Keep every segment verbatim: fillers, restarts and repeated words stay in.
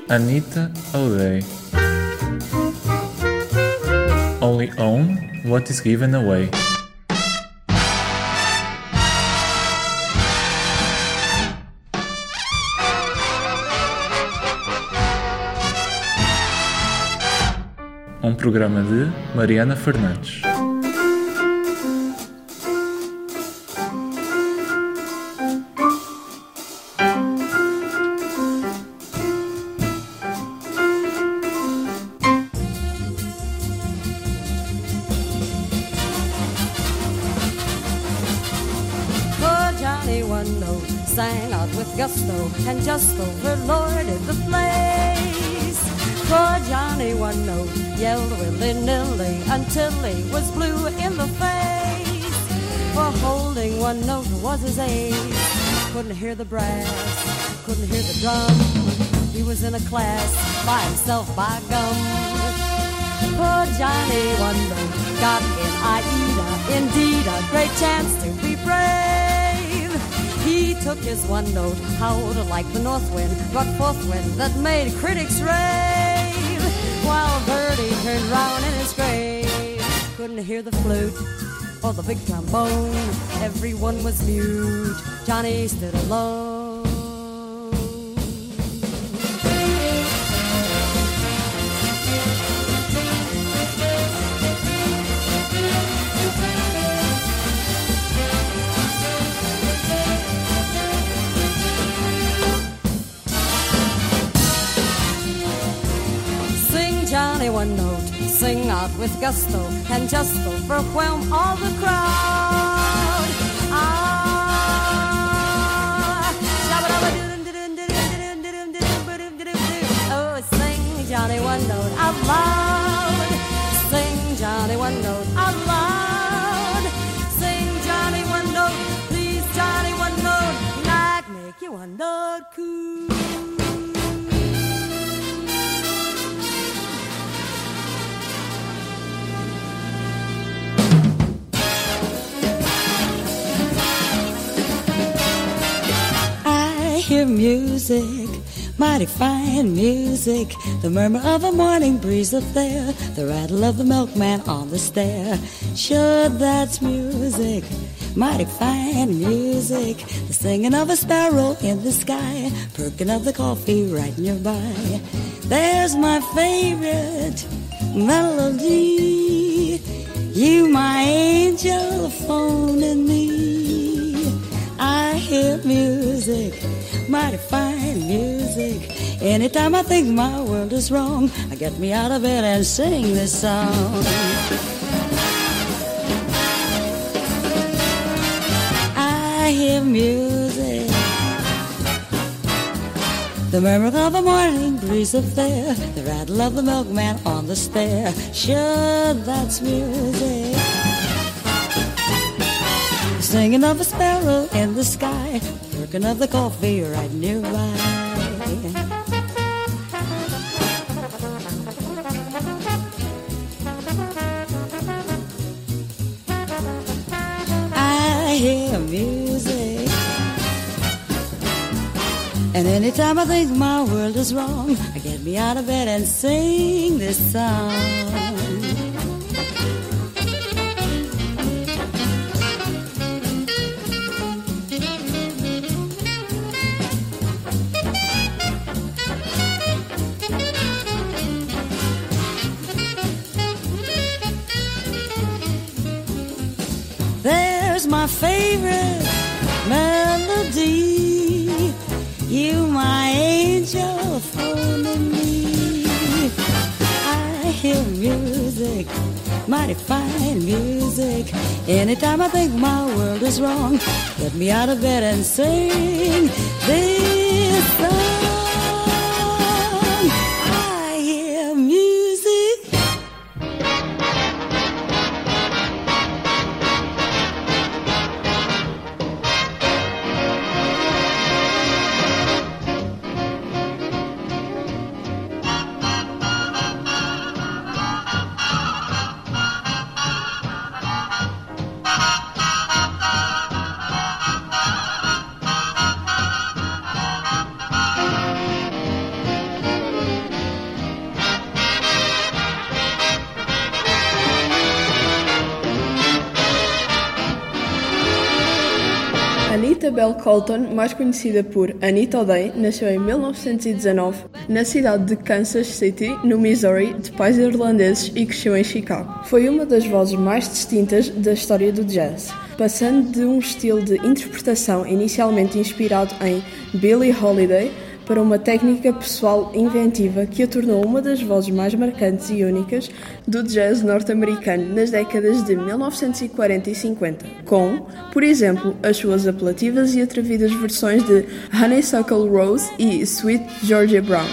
Anita O'Day. Only own what is given away. Um programa de Mariana Fernandes. Sang out with gusto and just overlorded the place. Poor Johnny one note yelled willy-nilly until he was blue in the face. For holding one note was his ace. Couldn't hear the brass, couldn't hear the drum. He was in a class by himself, by gum. Poor Johnny one note got in Aida, indeed a great chance to be brave. He took his one note, howled like the north wind, brought forth wind that made critics rave. While Birdie turned round in his grave, couldn't hear the flute or the big trombone. Everyone was mute, Johnny stood alone. Johnny one note, sing out with gusto and just overwhelm all the crowd. Ah, oh, sing Johnny one note out loud. Sing Johnny one note out loud. Sing Johnny one note, please Johnny one note, like make you one note cool. Hear music, mighty fine music, the murmur of a morning breeze up there, the rattle of the milkman on the stair. Sure, that's music, mighty fine music, the singing of a sparrow in the sky, perking of the coffee right nearby. There's my favorite melody, you my angel phoning me. I hear music, mighty fine music. Anytime I think my world is wrong, I get me out of bed and sing this song. I hear music, the murmur of a morning breeze up there, the rattle of the milkman on the stair. Sure, that's music. Singing of a sparrow in the sky, perking of the coffee right nearby. I hear music, and anytime I think my world is wrong, I get me out of bed and sing this song. My favorite melody, you my angel phoning me. I hear music, mighty fine music. Anytime I think my world is wrong, get me out of bed and sing this song. I hear music. Anita Bell Colton, mais conhecida por Anita O'Day, nasceu em mil novecentos e dezanove na cidade de Kansas City, no Missouri, de pais irlandeses, e cresceu em Chicago. Foi uma das vozes mais distintas da história do jazz, passando de um estilo de interpretação inicialmente inspirado em Billie Holiday para uma técnica pessoal inventiva que a tornou uma das vozes mais marcantes e únicas do jazz norte-americano nas décadas de mil novecentos e quarenta e cinquenta, com, por exemplo, as suas apelativas e atrevidas versões de Honeysuckle Rose e Sweet Georgia Brown.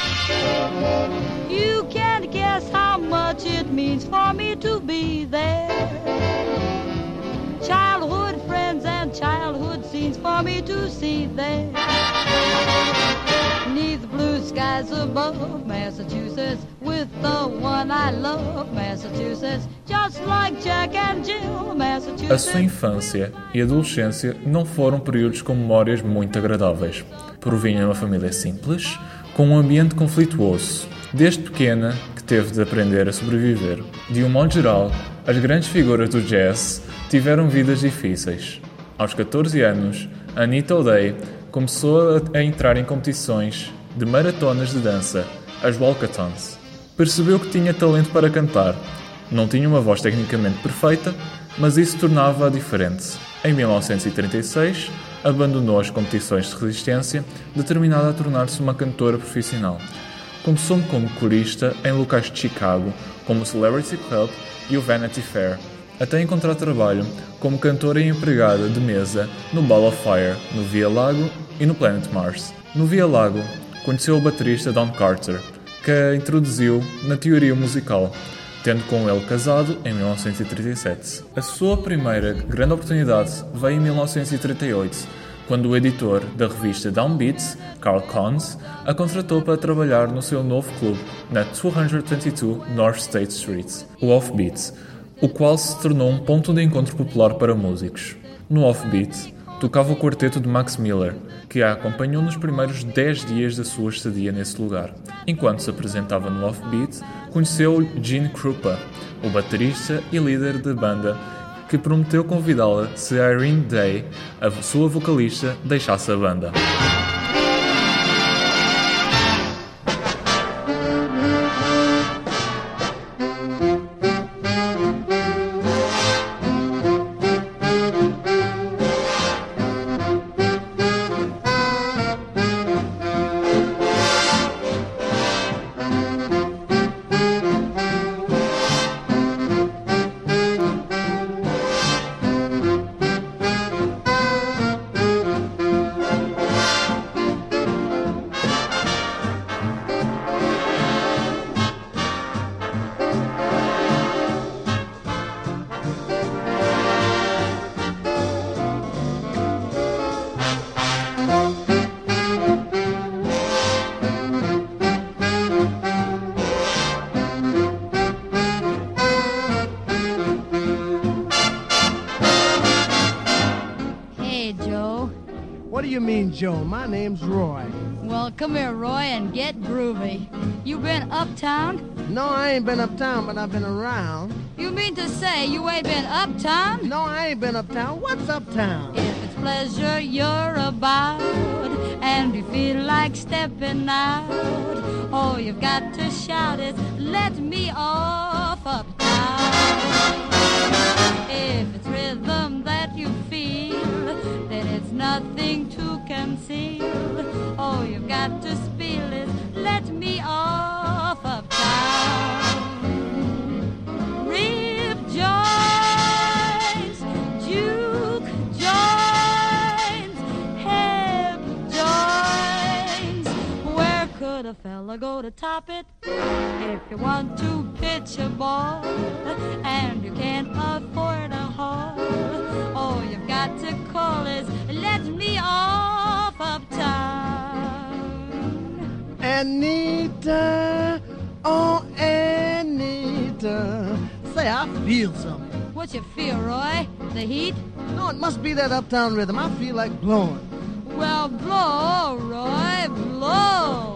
You can't guess how much it means for me to be there. Childhood friends and childhood scenes for me to see there. Neath the blue skies above Massachusetts, with the one I love, Massachusetts, just like Jack and Jill, Massachusetts. A sua infância e adolescência não foram períodos com memórias muito agradáveis. Provinha de uma família simples, com um ambiente conflituoso. Desde pequena que teve de aprender a sobreviver. De um modo geral, as grandes figuras do jazz tiveram vidas difíceis. Aos catorze anos, Anita O'Day começou a entrar em competições de maratonas de dança, as walkathons. Percebeu que tinha talento para cantar. Não tinha uma voz tecnicamente perfeita, mas isso tornava-a diferente. Em mil novecentos e trinta e seis, abandonou as competições de resistência, determinada a tornar-se uma cantora profissional. Começou como corista em locais de Chicago, como o Celebrity Club e o Vanity Fair, até encontrar trabalho como cantora e empregada de mesa no Ball of Fire, no Via Lago e no Planet Mars. No Via Lago, conheceu o baterista Don Carter, que a introduziu na teoria musical, tendo com ele casado em mil novecentos e trinta e sete. A sua primeira grande oportunidade veio em mil novecentos e trinta e oito, quando o editor da revista Downbeat, Carl Cons, a contratou para trabalhar no seu novo clube na duzentos e vinte e dois North State Street, o Offbeat, o qual se tornou um ponto de encontro popular para músicos. No Offbeat, tocava o quarteto de Max Miller, que a acompanhou nos primeiros dez dias da sua estadia nesse lugar. Enquanto se apresentava no Offbeat, conheceu Gene Krupa, o baterista e líder da banda, que prometeu convidá-la se Irene Day, a sua vocalista, deixasse a banda. What do you mean, Joe? My name's Roy. Well, come here, Roy, and get groovy. You been uptown? No, I ain't been uptown, but I've been around. You mean to say you ain't been uptown? No, I ain't been uptown. What's uptown? If it's pleasure you're about, and you feel like stepping out, all you've got to shout is, let me off uptown. If it's rhythm that you feel, then it's nothing to conceal. All you've got to spiel is, let me off uptown. Rip joints, juke joints, hip joints. Where could a fella go to top it? If you want to pitch a ball and you can't afford a hall, all you've got to call is, let me off uptown. Anita, oh Anita, say I feel something. What you feel, Roy? The heat? No, it must be that uptown rhythm. I feel like blowing. Well, blow, Roy, blow.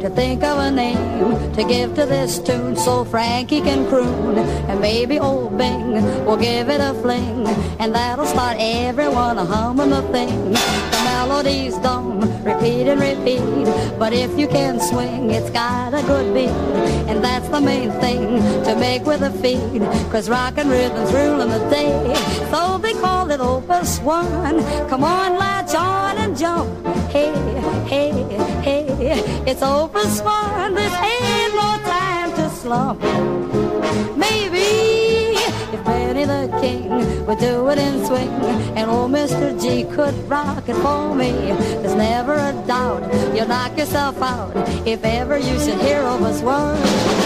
to think of a name to give to this tune so Frankie can croon. And maybe old Bing will give it a fling, and that'll start everyone humming the thing. The melodies don't repeat and repeat, but if you can swing, it's got a good beat. And that's the main thing to make with the feet, cause rockin' rhythm's ruling the day. So they call it Opus One. Come on, latch on and jump. Hey, hey, hey, it's Opus One. This ain't no time to slump. Maybe if Benny the King would do it in swing, and old Mister G could rock it for me, there's never a doubt you'll knock yourself out if ever you should hear Opus One.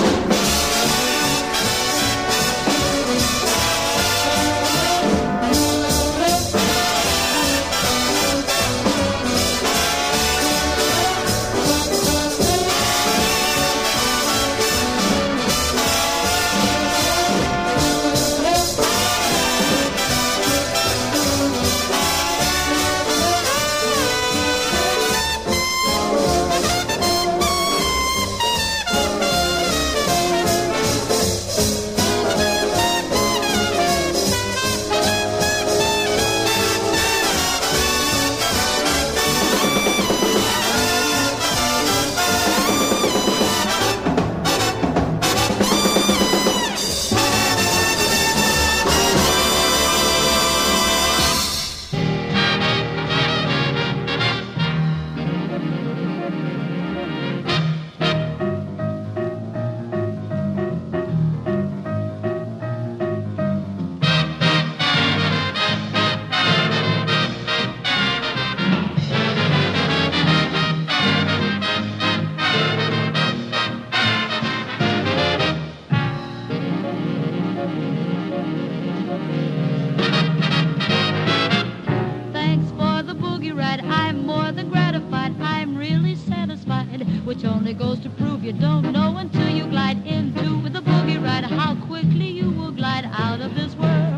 Which only goes to prove you don't know until you glide into with a boogie ride how quickly you will glide out of this world.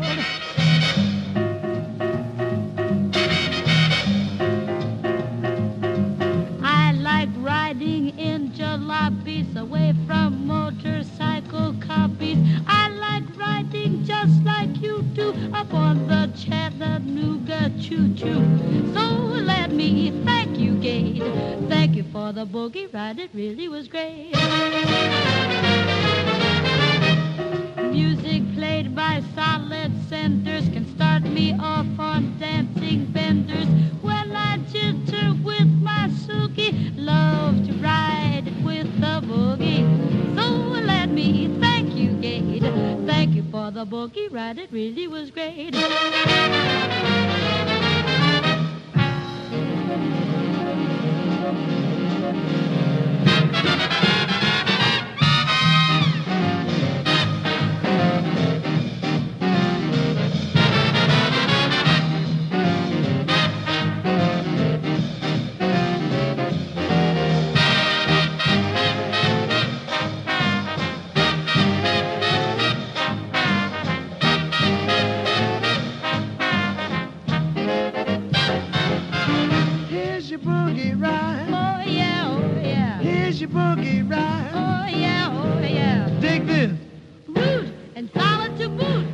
I like riding in jalopies away from motorcycle copies. I like riding just like you do up on the Chattanooga choo-choo. So let me thank you, Gade. Thank you for the boogie ride, it really was great. Music played by solid centers can start me off on dancing benders. When I jitter with my Suki, love to ride with the boogie. So let me thank you, Gade. Thank you for the boogie ride, it really was great. Boogie ride. Oh yeah, oh yeah. Dig this. Root and solid to boot.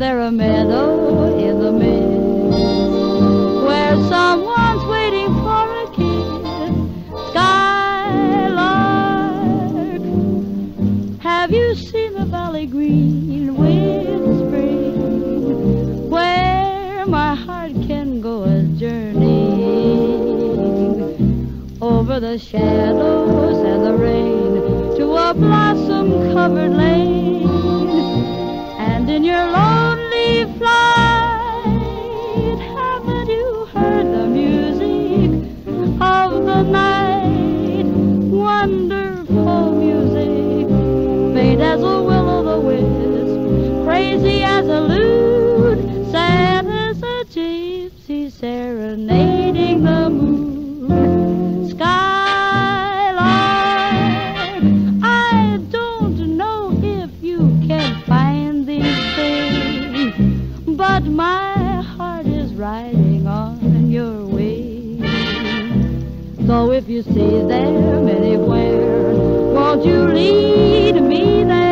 there a meadow in the mist where someone's waiting for a kiss? Skylark, have you seen the valley green with spring, where my heart can go a journeying over the shadows and the rain to a blossom-covered lane? And in your lonely flight, haven't you heard the music of the night? Wonderful music, faint as a will-o'-the-wisp, crazy as a lute, sad as a gypsy serenading the moon. Skylark, I don't know if you can find these things, but my heart is riding on your wings. So if you see them anywhere, won't you lead me there?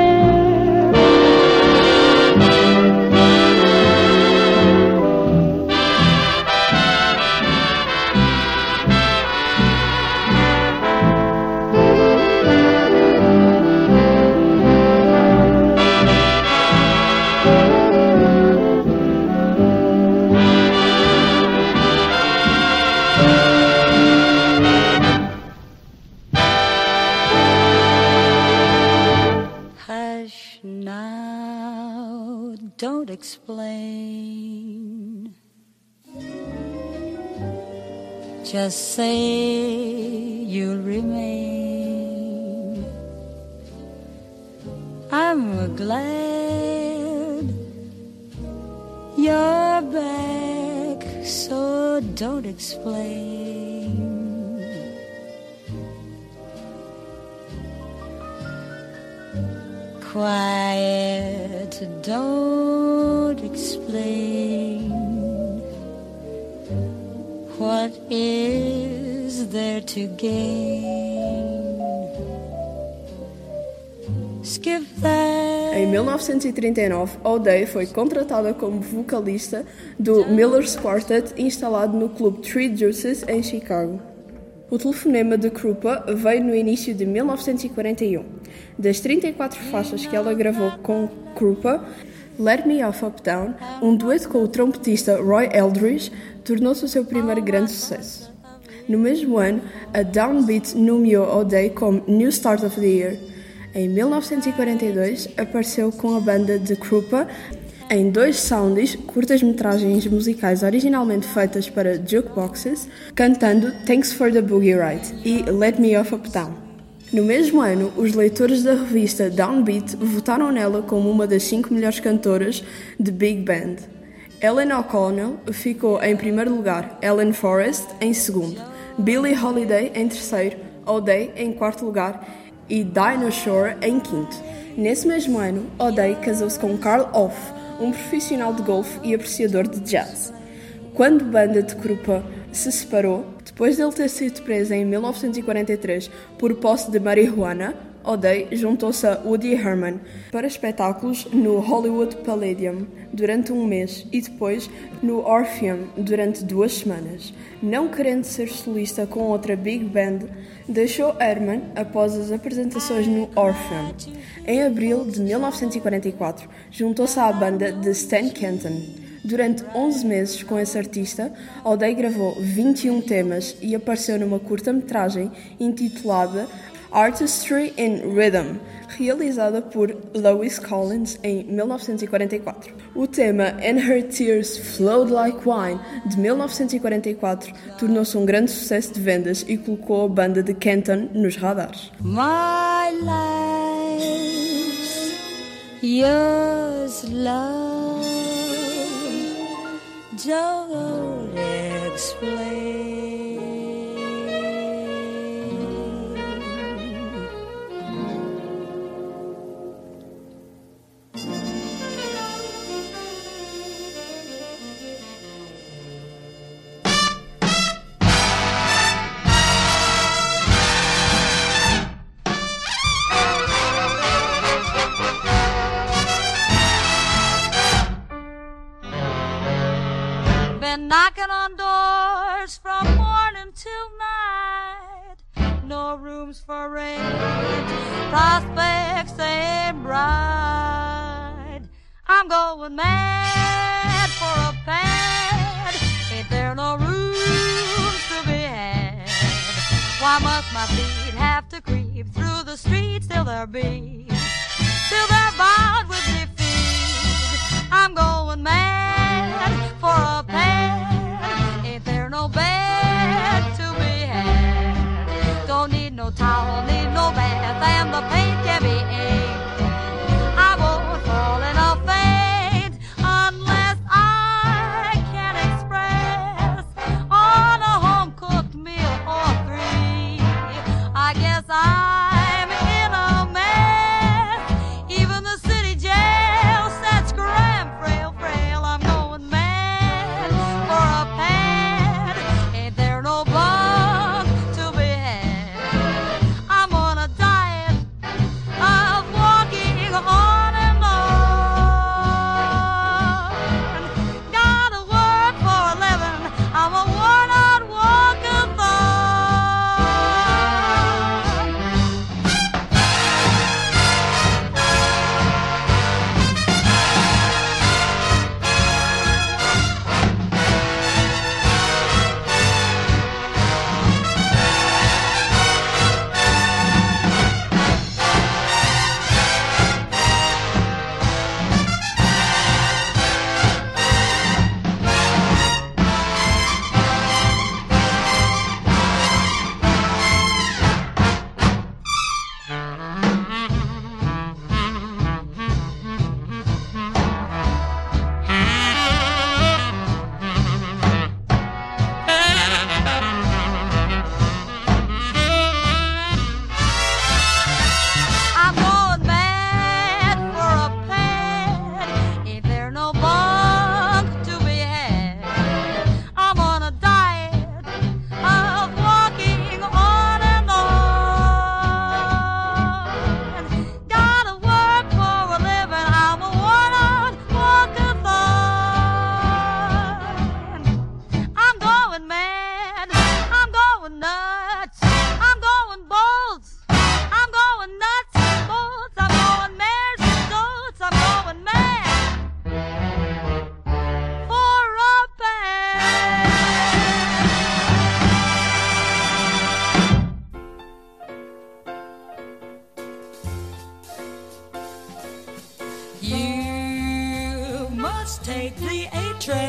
Now, don't explain. Just say you'll remain. I'm glad you're back, so don't explain. Quiet, don't explain. What is there to gain? Skip that. Em mil novecentos e trinta e nove, O'Day foi contratada como vocalista do Miller's Quartet, instalado no clube Three Juices, em Chicago. O telefonema de Krupa veio no início de mil novecentos e quarenta e um. Das trinta e quatro faixas que ela gravou com Krupa, Let Me Off Uptown, um dueto com o trompetista Roy Eldridge, tornou-se o seu primeiro grande sucesso. No mesmo ano, a Downbeat nomeou O'Day como New Start of the Year. Em mil novecentos e quarenta e dois, apareceu com a banda de Krupa em dois soundies, curtas-metragens musicais originalmente feitas para jukeboxes, cantando Thanks for the Boogie Ride e Let Me Off Uptown. No mesmo ano, os leitores da revista Downbeat votaram nela como uma das cinco melhores cantoras de Big Band. Ellen O'Connell ficou em primeiro lugar, Ellen Forrest em segundo, Billie Holiday em terceiro, O'Day em quarto lugar e Dinah Shore em quinto. Nesse mesmo ano, O'Day casou-se com Carl Off, um profissional de golfe e apreciador de jazz. Quando a banda de Krupa se separou, depois dele ter sido preso em mil novecentos e quarenta e três por posse de marihuana, O'Day juntou-se a Woody Herman para espetáculos no Hollywood Palladium durante um mês e depois no Orpheum durante duas semanas. Não querendo ser solista com outra big band, deixou Herman após as apresentações no Orpheum. Em abril de mil novecentos e quarenta e quatro, juntou-se à banda de Stan Kenton. Durante onze meses com esse artista, O'Day gravou vinte e um temas e apareceu numa curta-metragem intitulada Artistry in Rhythm, realizada por Lois Collins em mil novecentos e quarenta e quatro. O tema And Her Tears Flowed Like Wine, de mil novecentos e quarenta e quatro, tornou-se um grande sucesso de vendas e colocou a banda de Kenton nos radares. My life's yours, love, don't explain. been knocking on doors from morning till night. No rooms for rent, prospects ain't bright. I'm going mad for a pad. Ain't there no rooms to be had? Why must my feet have to creep through the streets till they're beat, till they're bowed with defeat? I'm going mad for a pad. Ain't there no bed to be had? Don't need no towel, need no bath, and the paint can be aimed. I won't fall in a faint unless I can express on a home-cooked meal or three. I guess I'm in a mess. Even the city jail sets cram, frail, frail. I'm going mad for a pad. Ain't there no bug to be had? I'm on a diet of walking on and on. Gotta work for a living. I'm a worn-out walkathon. I'm going mad for a pad. Ain't there no bug to be had? I'm on a diet of walking on and on. Gotta work for a living. I'm a worn-out walkathon. I'm going mad. I'm going nuts. I'm going bolts. I'm going nuts, bolts. I'm going mares and goats. I'm going mad for a pad. You must take the A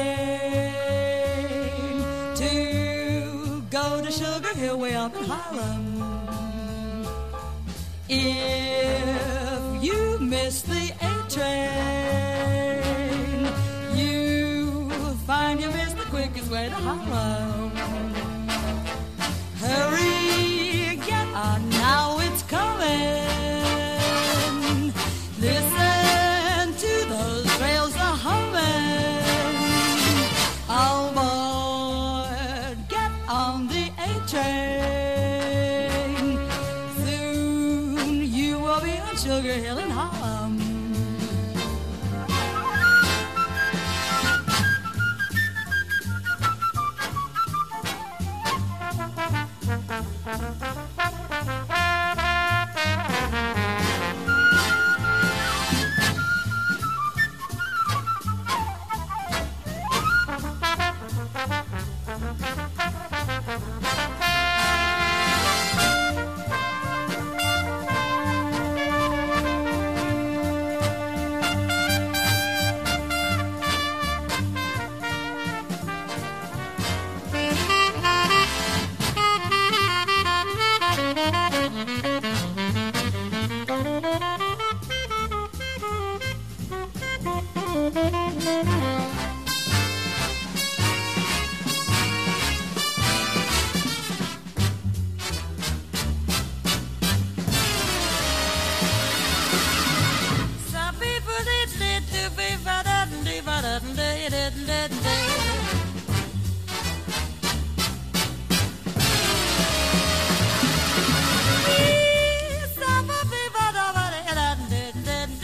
train to go to Sugar Hill way up in Harlem. If you miss the A train, you find you missed the quickest way to Harlem. Hurry, get on now, it's coming. Listen to those rails a humming. All aboard, get on the A train. Soon you will be on Sugar Hill in Harlem.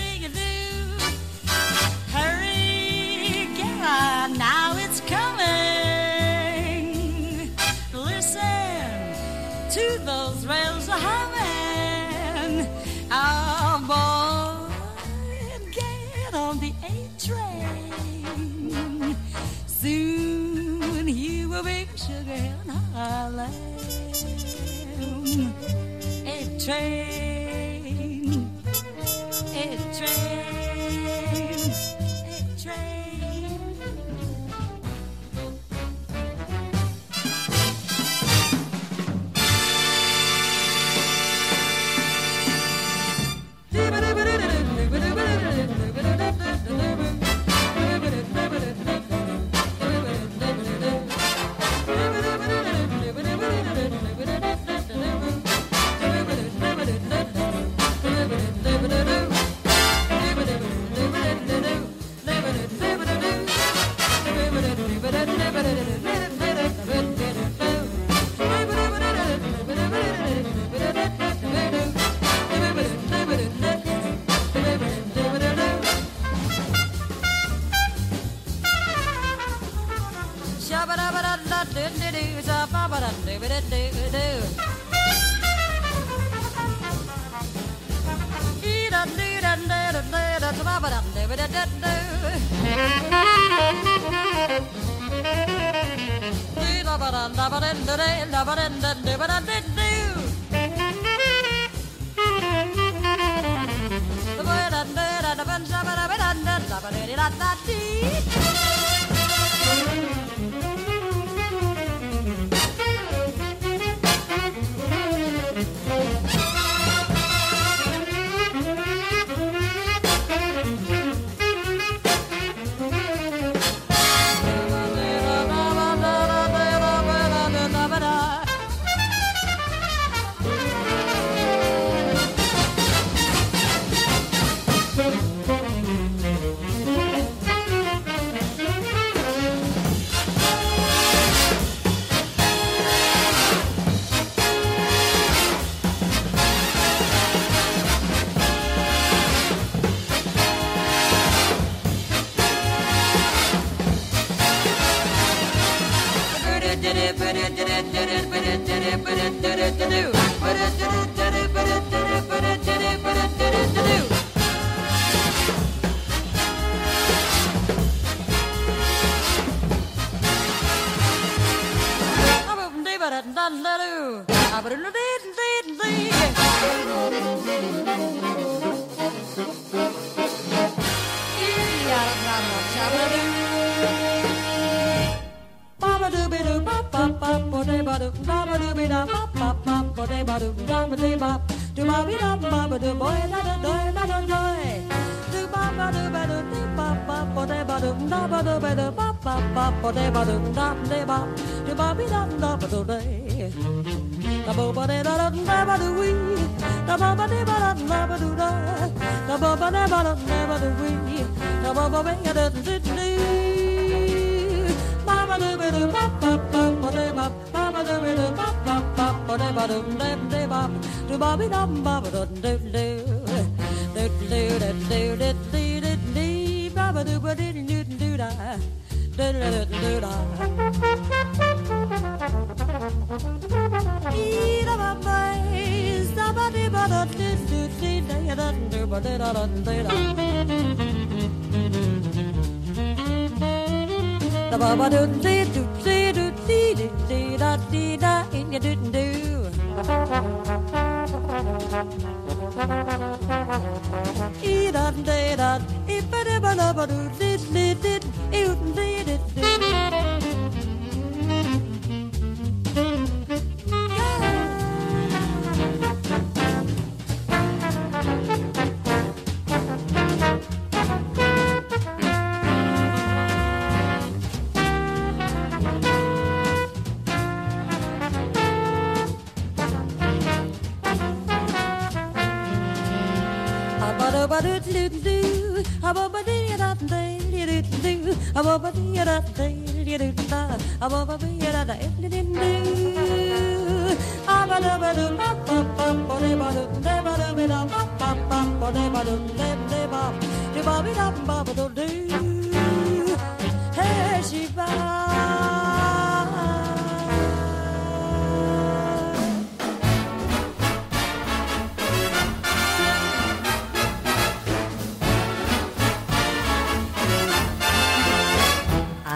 Hurry, get on, now it's coming. train, a train, a train.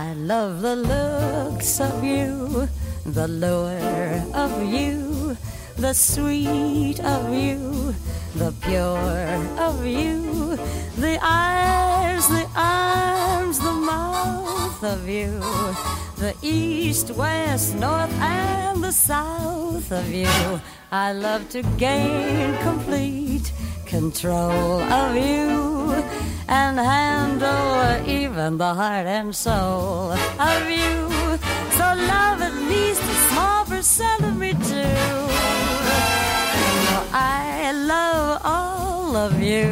Love the looks of you, the lure of you, the sweet of you, the pure of you, the eyes, the arms, the mouth of you, the east, west, north, and the south of you. I love to gain complete control of you and handle even the heart and soul of you. So love at least a small percent of me too. I love all of you.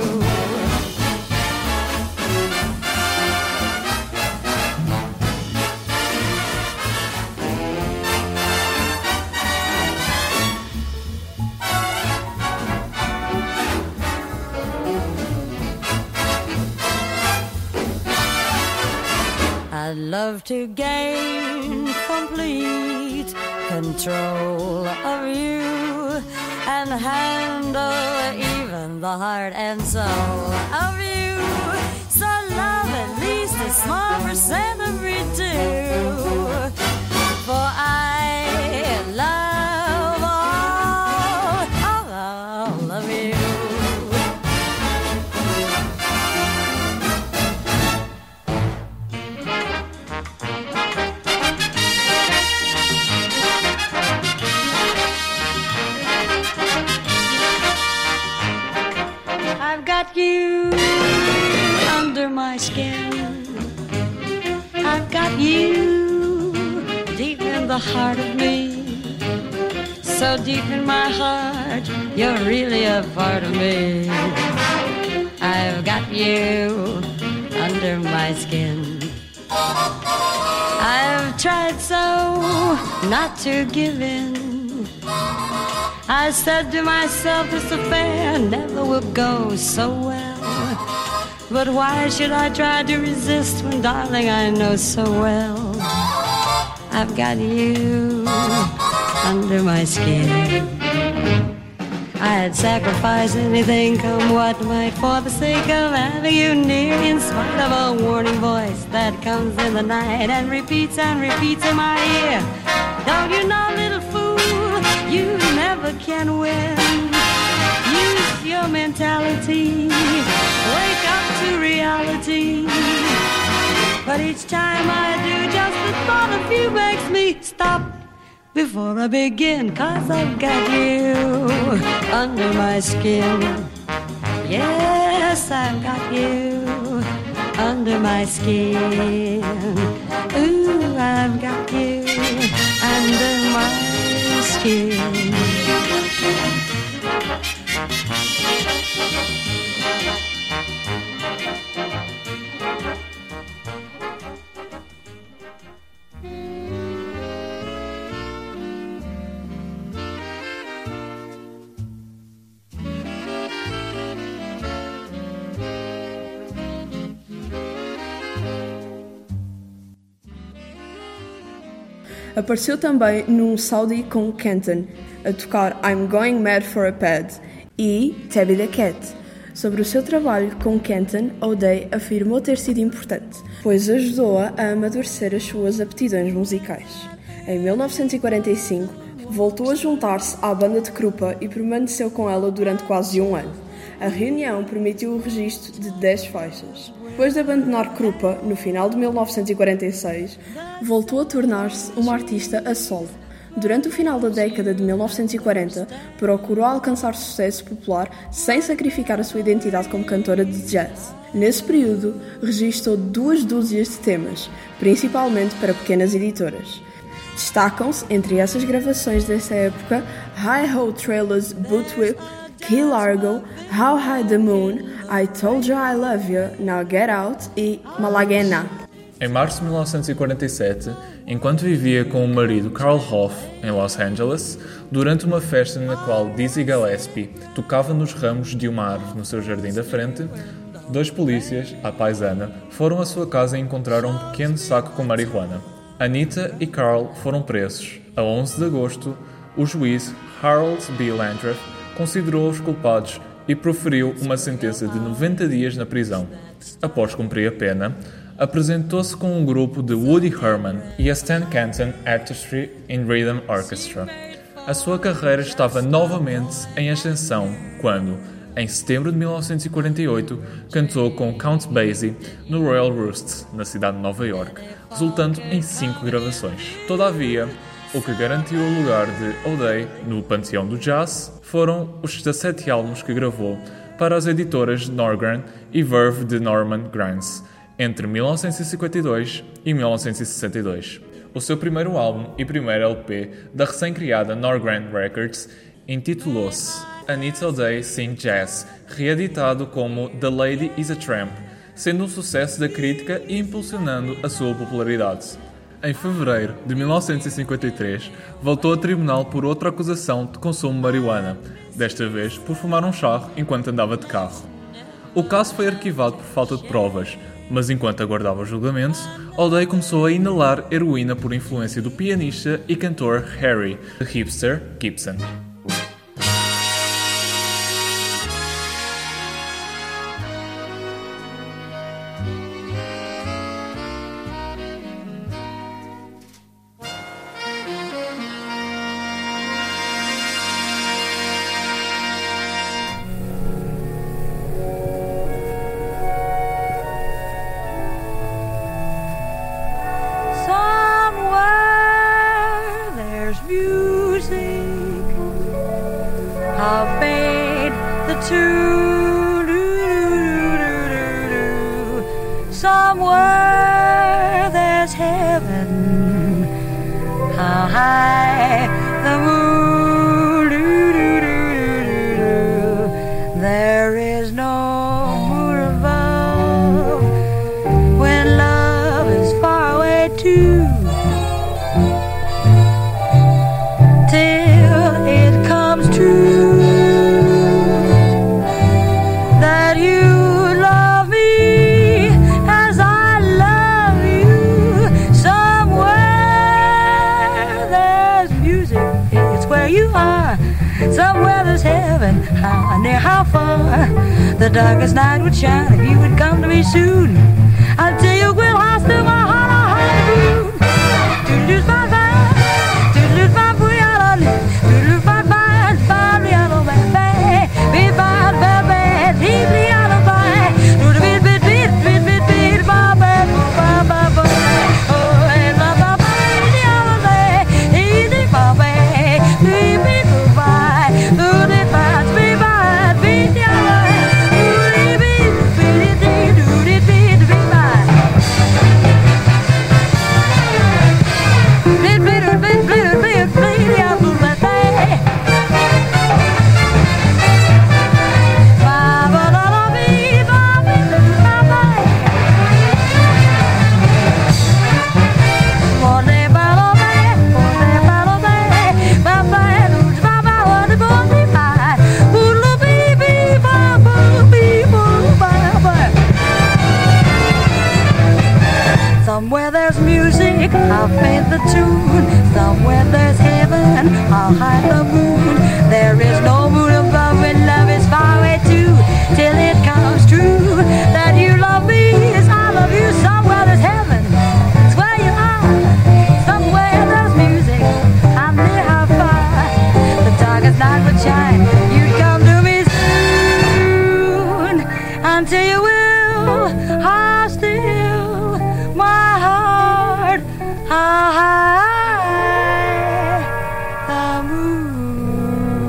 I'd love to gain complete control of you and handle even the heart and soul of you. So love at least a small percent of me too. For I love all, all of you. I've got you under my skin. I've got you deep in the heart of me. So deep in my heart, you're really a part of me. I've got you under my skin. I've tried so not to give in. I said to myself, this affair never will go so well. But why should I try to resist when, darling, I know so well I've got you under my skin. I'd sacrifice anything, come what might, for the sake of having you near, in spite of a warning voice that comes in the night and repeats and repeats in my ear. Don't you know, little fool, you never can win. Use your mentality, wake up to reality. But each time I do, just the thought of you makes me stop before I begin. 'Cause I've got you under my skin. Yes, I've got you under my skin. Ooh, I've got you under my skin. Apareceu também num Saudi com Kenton, a tocar I'm Going Mad for a Pad, e Tabby the Cat. Sobre o seu trabalho com Kenton, O'Day afirmou ter sido importante, pois ajudou-a a amadurecer as suas aptidões musicais. Em mil novecentos e quarenta e cinco, voltou a juntar-se à banda de Krupa e permaneceu com ela durante quase um ano. A reunião permitiu o registro de dez faixas. Depois de abandonar Krupa, no final de mil novecentos e quarenta e seis, voltou a tornar-se uma artista a solo. Durante o final da década de mil novecentos e quarenta, procurou alcançar sucesso popular sem sacrificar a sua identidade como cantora de jazz. Nesse período, registrou duas dúzias de temas, principalmente para pequenas editoras. Destacam-se, entre essas gravações dessa época, Hi-Ho Trailers Boot Whip, Key Largo, How High the Moon, I Told You I Love You, Now Get Out e Malagena. Em março de mil novecentos e quarenta e sete, enquanto vivia com o marido Carl Hoff em Los Angeles, durante uma festa na qual Dizzy Gillespie tocava nos ramos de uma árvore no seu jardim da frente, dois polícias, à paisana, foram à sua casa e encontraram um pequeno saco com marihuana. Anita e Carl foram presos. A onze de agosto, o juiz Harold B. Landreth considerou-os culpados e proferiu uma sentença de noventa dias na prisão. Após cumprir a pena, apresentou-se com um grupo de Woody Herman e a Stan Kenton Artistry in Rhythm Orchestra. A sua carreira estava novamente em ascensão quando, em setembro de mil novecentos e quarenta e oito, cantou com Count Basie no Royal Roost, na cidade de Nova York, resultando em cinco gravações. Todavia, o que garantiu o lugar de O'Day no panteão do jazz foram os dezassete álbuns que gravou para as editoras Norgran e Verve de Norman Granz, entre mil novecentos e cinquenta e dois e mil novecentos e sessenta e dois. O seu primeiro álbum e primeiro L P da recém-criada Norgran Records intitulou-se Anita O'Day Sing Jazz, reeditado como The Lady is a Tramp, sendo um sucesso da crítica e impulsionando a sua popularidade. Em fevereiro de mil novecentos e cinquenta e três, voltou a tribunal por outra acusação de consumo de marihuana, desta vez por fumar um charro enquanto andava de carro. O caso foi arquivado por falta de provas, mas enquanto aguardava o julgamento, O'Day começou a inalar heroína por influência do pianista e cantor Harry, the Hipster Gibson. I've made the tune. Somewhere there's heaven. How high the moon. There is no moon above when love is far away too. Till it comes true that you love me as I love you. Somewhere there's music, it's where you are. Somewhere there's heaven, how near, how far. The darkest night would shine if you would come to me soon. I'll tell you we'll house to my heart, our honeymoon. To lose my mind, to lose my booyah, to lose my mind, find me out of my bed, be bad, bad, bad, deeply out of my, to the beat, beat, beat, beat, beat, beat, ba, ba, ba, ba, ba, oh, and ba, ba, ba, the other day, easy, ba, ba, beat, beat, ba, do the fast, be bad, beat the other, do the beat, beat, beat, do the beat, be bad. Beat, beat, beat, beat, beat, beat, beat, the other day. Ba, ba, da, da, bee, ba, bee, ba, ba. Ole, ba, da, ba, ole, ba, da, ba, ba, ba, lose, ba, ba, ole, bo, bee, ba. Oolo, bee, bee, ba, ba, bee, bo, ba, ba. Somewhere there's music, I'll fade the tune. Somewhere there's heaven, I'll hide the moon. There is no moon above when love is far away too. Till it comes true that you love me as I love you. Somewhere there's heaven, it's where you are. Somewhere there's music, I'm near, how far. The darkest night would shine, you'd come to me soon. Until you will, I'll still my heart, how high the moon.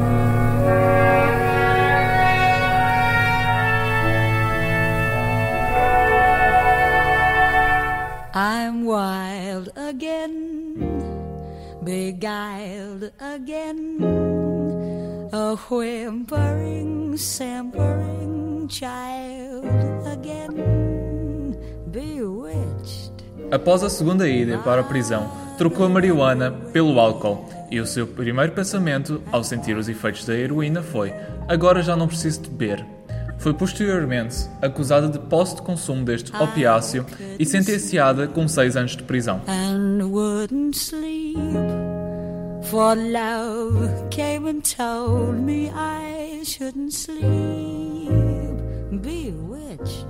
I'm wild again, beguiled again, a whimpering, simpering child again, bewitched. Após a segunda ida para a prisão, trocou a marihuana pelo álcool e o seu primeiro pensamento, ao sentir os efeitos da heroína, foi: agora já não preciso de beber. Foi posteriormente acusada de posse de consumo deste opiáceo e sentenciada com seis anos de prisão. And wouldn't sleep, for love came and told me I shouldn't sleep. Bewitched,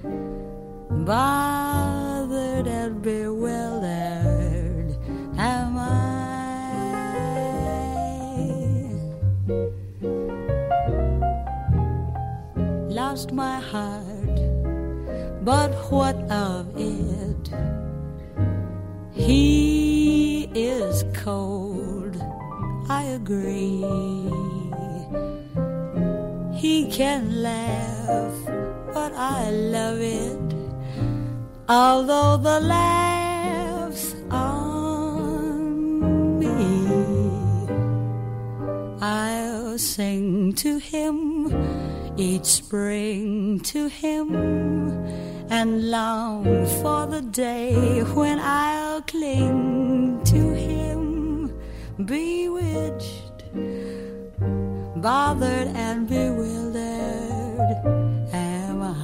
bothered and bewildered am I. lost my heart, but what of it? He is cold, I agree. He can laugh, but I love it. Although the laughs on me, I'll sing to him each spring to him, and long for the day when I'll cling to him, bewitched, bothered and bewildered am I.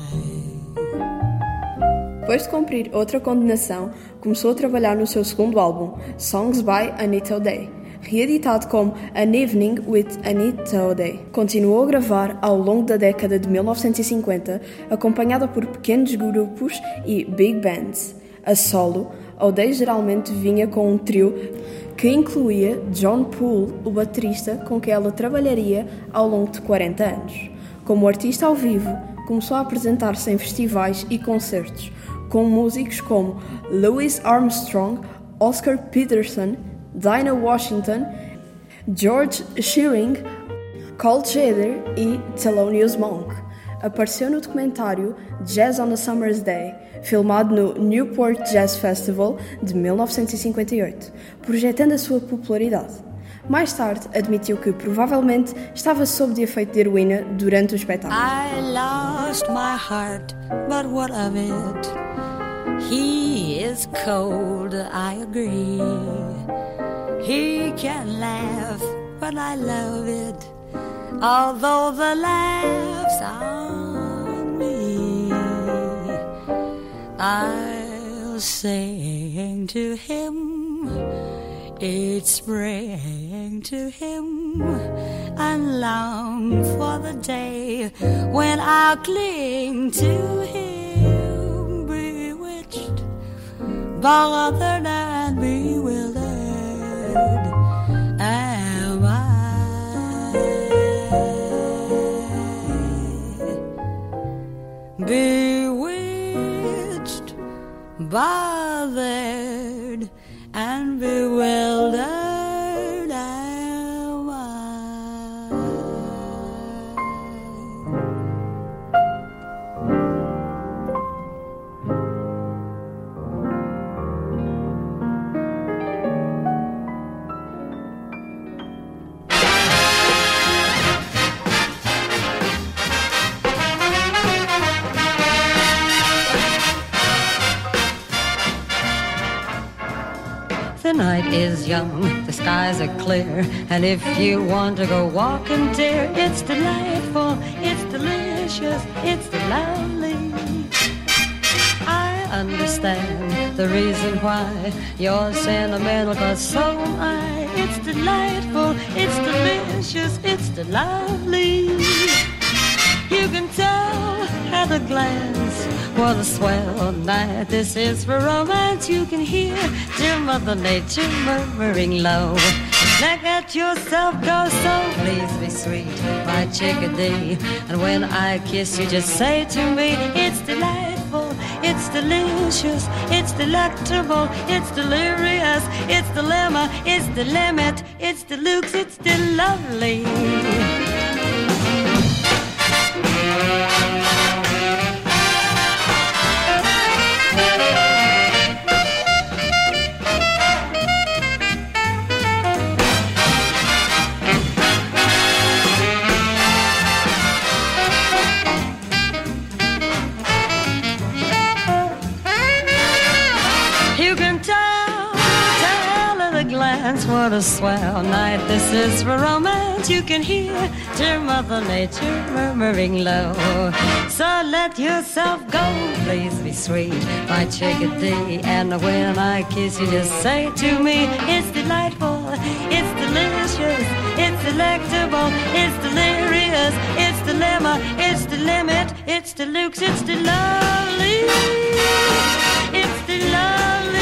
Depois de cumprir outra condenação, começou a trabalhar no seu segundo álbum, Songs by Anita O'Day, reeditado como An Evening with Anita O'Day. Continuou a gravar ao longo da década de mil novecentos e cinquenta, acompanhada por pequenos grupos e big bands. A solo, O'Day geralmente vinha com um trio que incluía John Poole, o baterista com quem ela trabalharia ao longo de quarenta anos. Como artista ao vivo, começou a apresentar-se em festivais e concertos, com músicos como Louis Armstrong, Oscar Peterson, Dinah Washington, George Shearing, Colt Shader e Thelonious Monk. Apareceu no documentário Jazz on a Summer's Day, filmado no Newport Jazz Festival de mil novecentos e cinquenta e oito, projetando a sua popularidade. Mais tarde, admitiu que provavelmente estava sob de efeito de heroína durante o espetáculo. I lost my heart, but what of it? He is cold, I agree. He can laugh, but I love it. Although the laughs on me, I'll sing to him each spring to him, and long for the day when I'll cling to him, bewitched, bothered and bewildered am I. Bewitched, bothered and bewildered am I. The night is young, the skies are clear, and if you want to go walking, dear, it's delightful, it's delicious, it's lovely. I understand the reason why you're sentimental, 'cause so am I. It's delightful, it's delicious, it's lovely. You can tell at a glance what a swell night this is for romance. You can hear dear Mother Nature murmuring low. Let yourself go, so please be sweet, my chickadee. And when I kiss you, just say to me, it's delightful, it's delicious, it's delectable, it's delirious, it's dilemma, it's the limit, it's deluxe, it's the lovely. What a swell night this is for romance. You can hear dear Mother Nature murmuring low. So let yourself go, please be sweet, my chickadee. And when I kiss you, just say to me, it's delightful, it's delicious, it's delectable, it's delirious, it's dilemma, it's the limit, it's the luxe, it's the lovely, it's the lovely.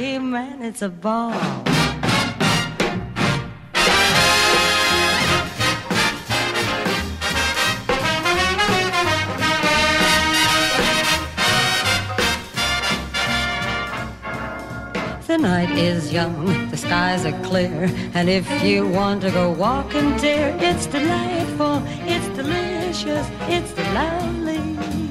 It's a ball. The night is young, the skies are clear, and if you want to go walking, dear, it's delightful, it's delicious, it's lovely.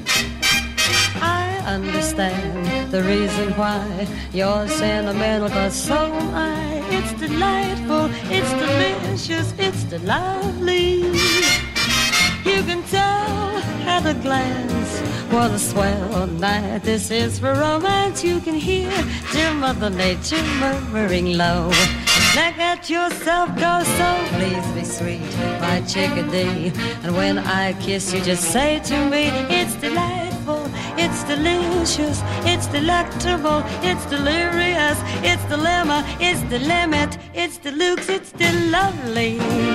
I understand the reason why you're sentimental, 'cause so am I. It's delightful, it's delicious, it's lovely. You can tell at a glance what a swell night this is for romance. You can hear dear Mother Nature murmuring low. Now get yourself go, so please be sweet, my chickadee. And when I kiss you, just say to me, it's delightful, it's delicious, it's delectable, it's delirious, it's dilemma, it's the limit, it's deluxe, it's the lovely.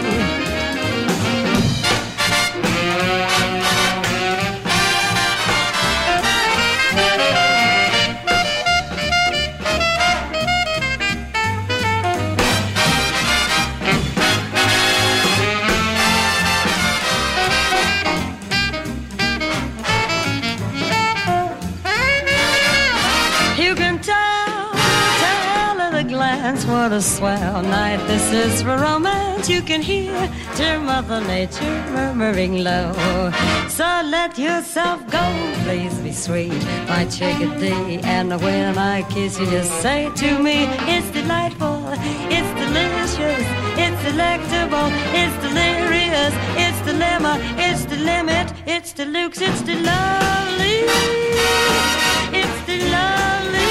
What a swell night this is for romance. You can hear dear Mother Nature murmuring low. So let yourself go, please be sweet, my chickadee. And when I kiss you, just say to me, it's delightful, it's delicious, it's delectable, it's delirious, it's dilemma, it's the limit, it's the luxe, it's the lovely, it's the lovely.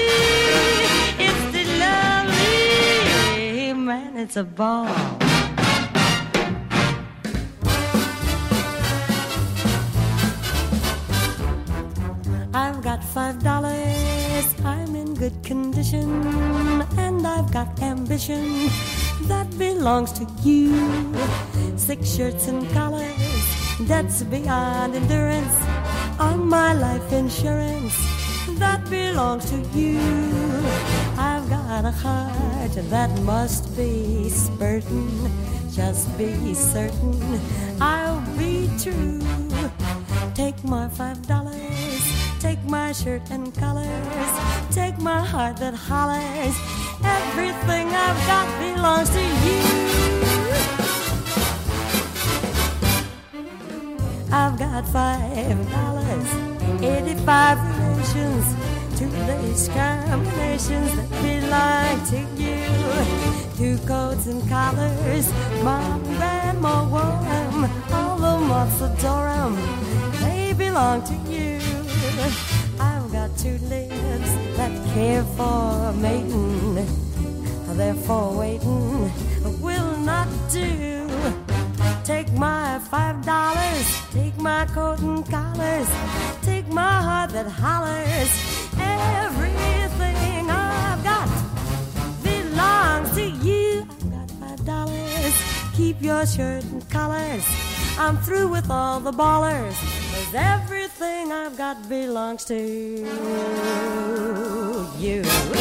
Man, it's a ball. I've got five dollars, I'm in good condition, and I've got ambition that belongs to you. Six shirts and collars, debts beyond endurance, on my life insurance that belongs to you. I've got a heart that must be spurting, just be certain I'll be true. Take my five dollars, take my shirt and colors, take my heart that hollers, everything I've got belongs to you. I've got five dollars, eighty-five relations, two lace combinations that belong to you. Two coats and collars, mom, grandma wore 'em, all the moths adore 'em, they belong to you. I've got two lips that care for mating, they're for waiting, will not do. Take my five dollars, take my coat and collars, take my heart that hollers, everything I've got belongs to you. I've got five dollars, keep your shirt and collars, I'm through with all the ballers, 'cause everything I've got belongs to you.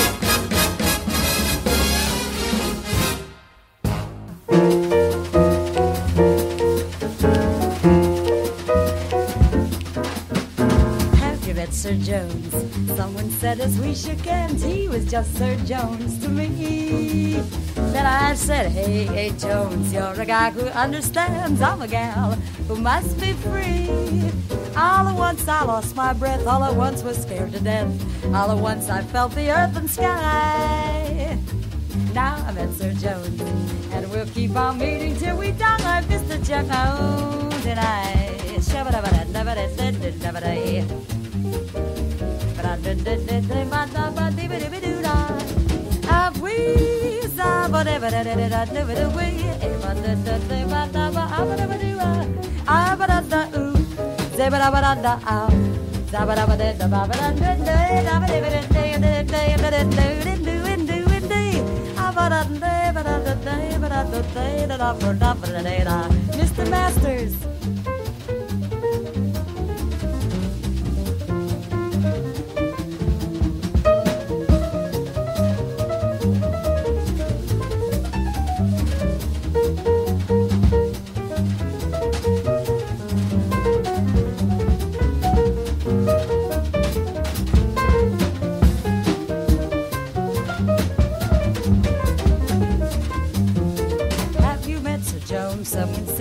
Sir Jones, someone said as we shook hands, he was just Sir Jones to me. Then I said, hey, hey Jones, you're a guy who understands I'm a gal who must be free. All at once I lost my breath, all at once was scared to death, all at once I felt the earth and sky. Now I met Sir Jones, and we'll keep on meeting till we die, Mister Jones and I. Shabba-dabba-da-dabba-da-da-da-da-da-da. Mister Masters.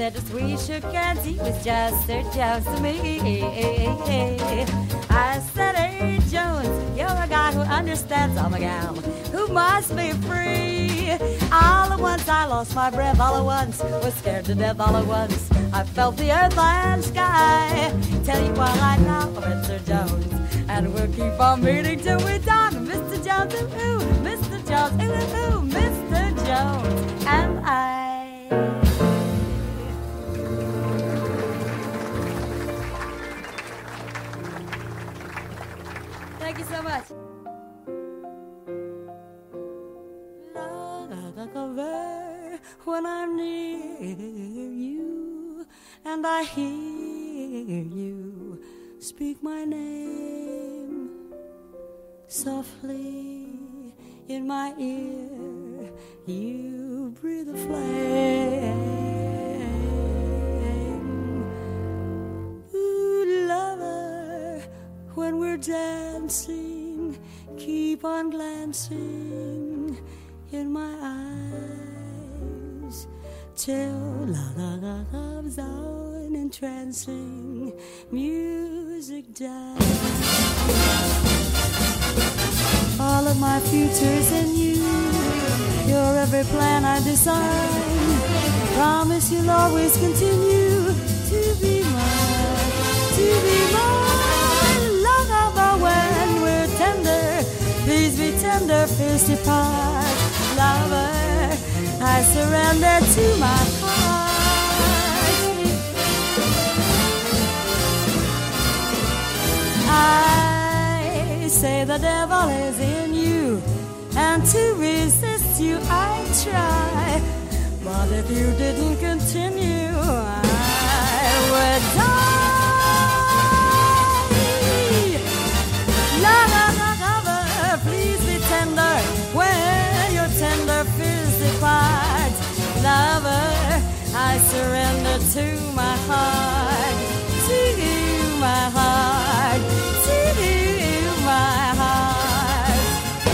said as we shook hands, he was just Sir Jones to me. I said, hey, Jones, you're a guy who understands. I'm a gal who must be free. All at once I lost my breath, all at once was scared to death, all at once I felt the earth and sky. Tell you while I love Mister Jones, and we'll keep on meeting till we're done. Mister Jones, ooh, ooh, Mister Jones, ooh, ooh, ooh, Mister Jones, and I. Thank you so much. When I'm near you and I hear you speak my name softly in my ear, you breathe a flame. Ooh, lover, when we're dancing, keep on glancing in my eyes till love's own entrancing music dies. All of my future's in you, you're every plan I design. Promise you'll always continue to be mine, to be mine. Lover, when we're tender, please be tender, fist apart. Lover, I surrender to my heart. I say the devil is in you, and to resist you I try. But if you didn't continue, I would die. Lover, please be tender when your tender fist apart. Lover, I surrender to my heart, to my heart, to my heart.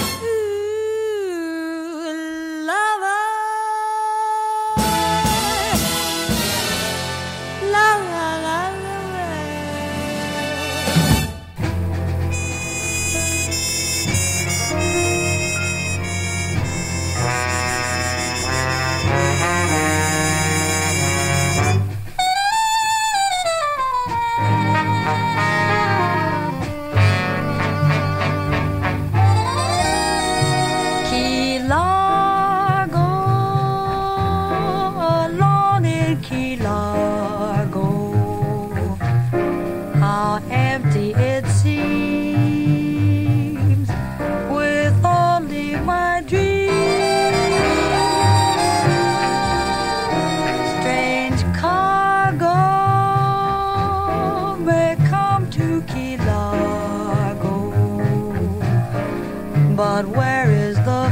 Ooh, lover, lover. But where is the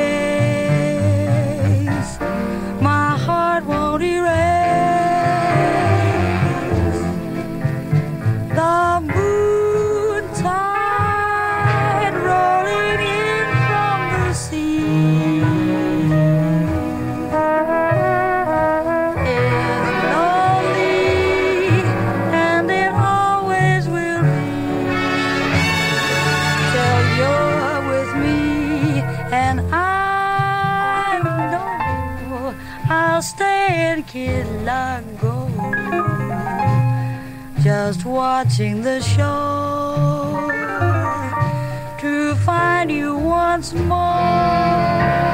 face my heart won't erase? The moon tide rolling in from the sea is lonely, and it always will be till you're and I know I'll stay in Key Largo, just watching the shore to find you once more.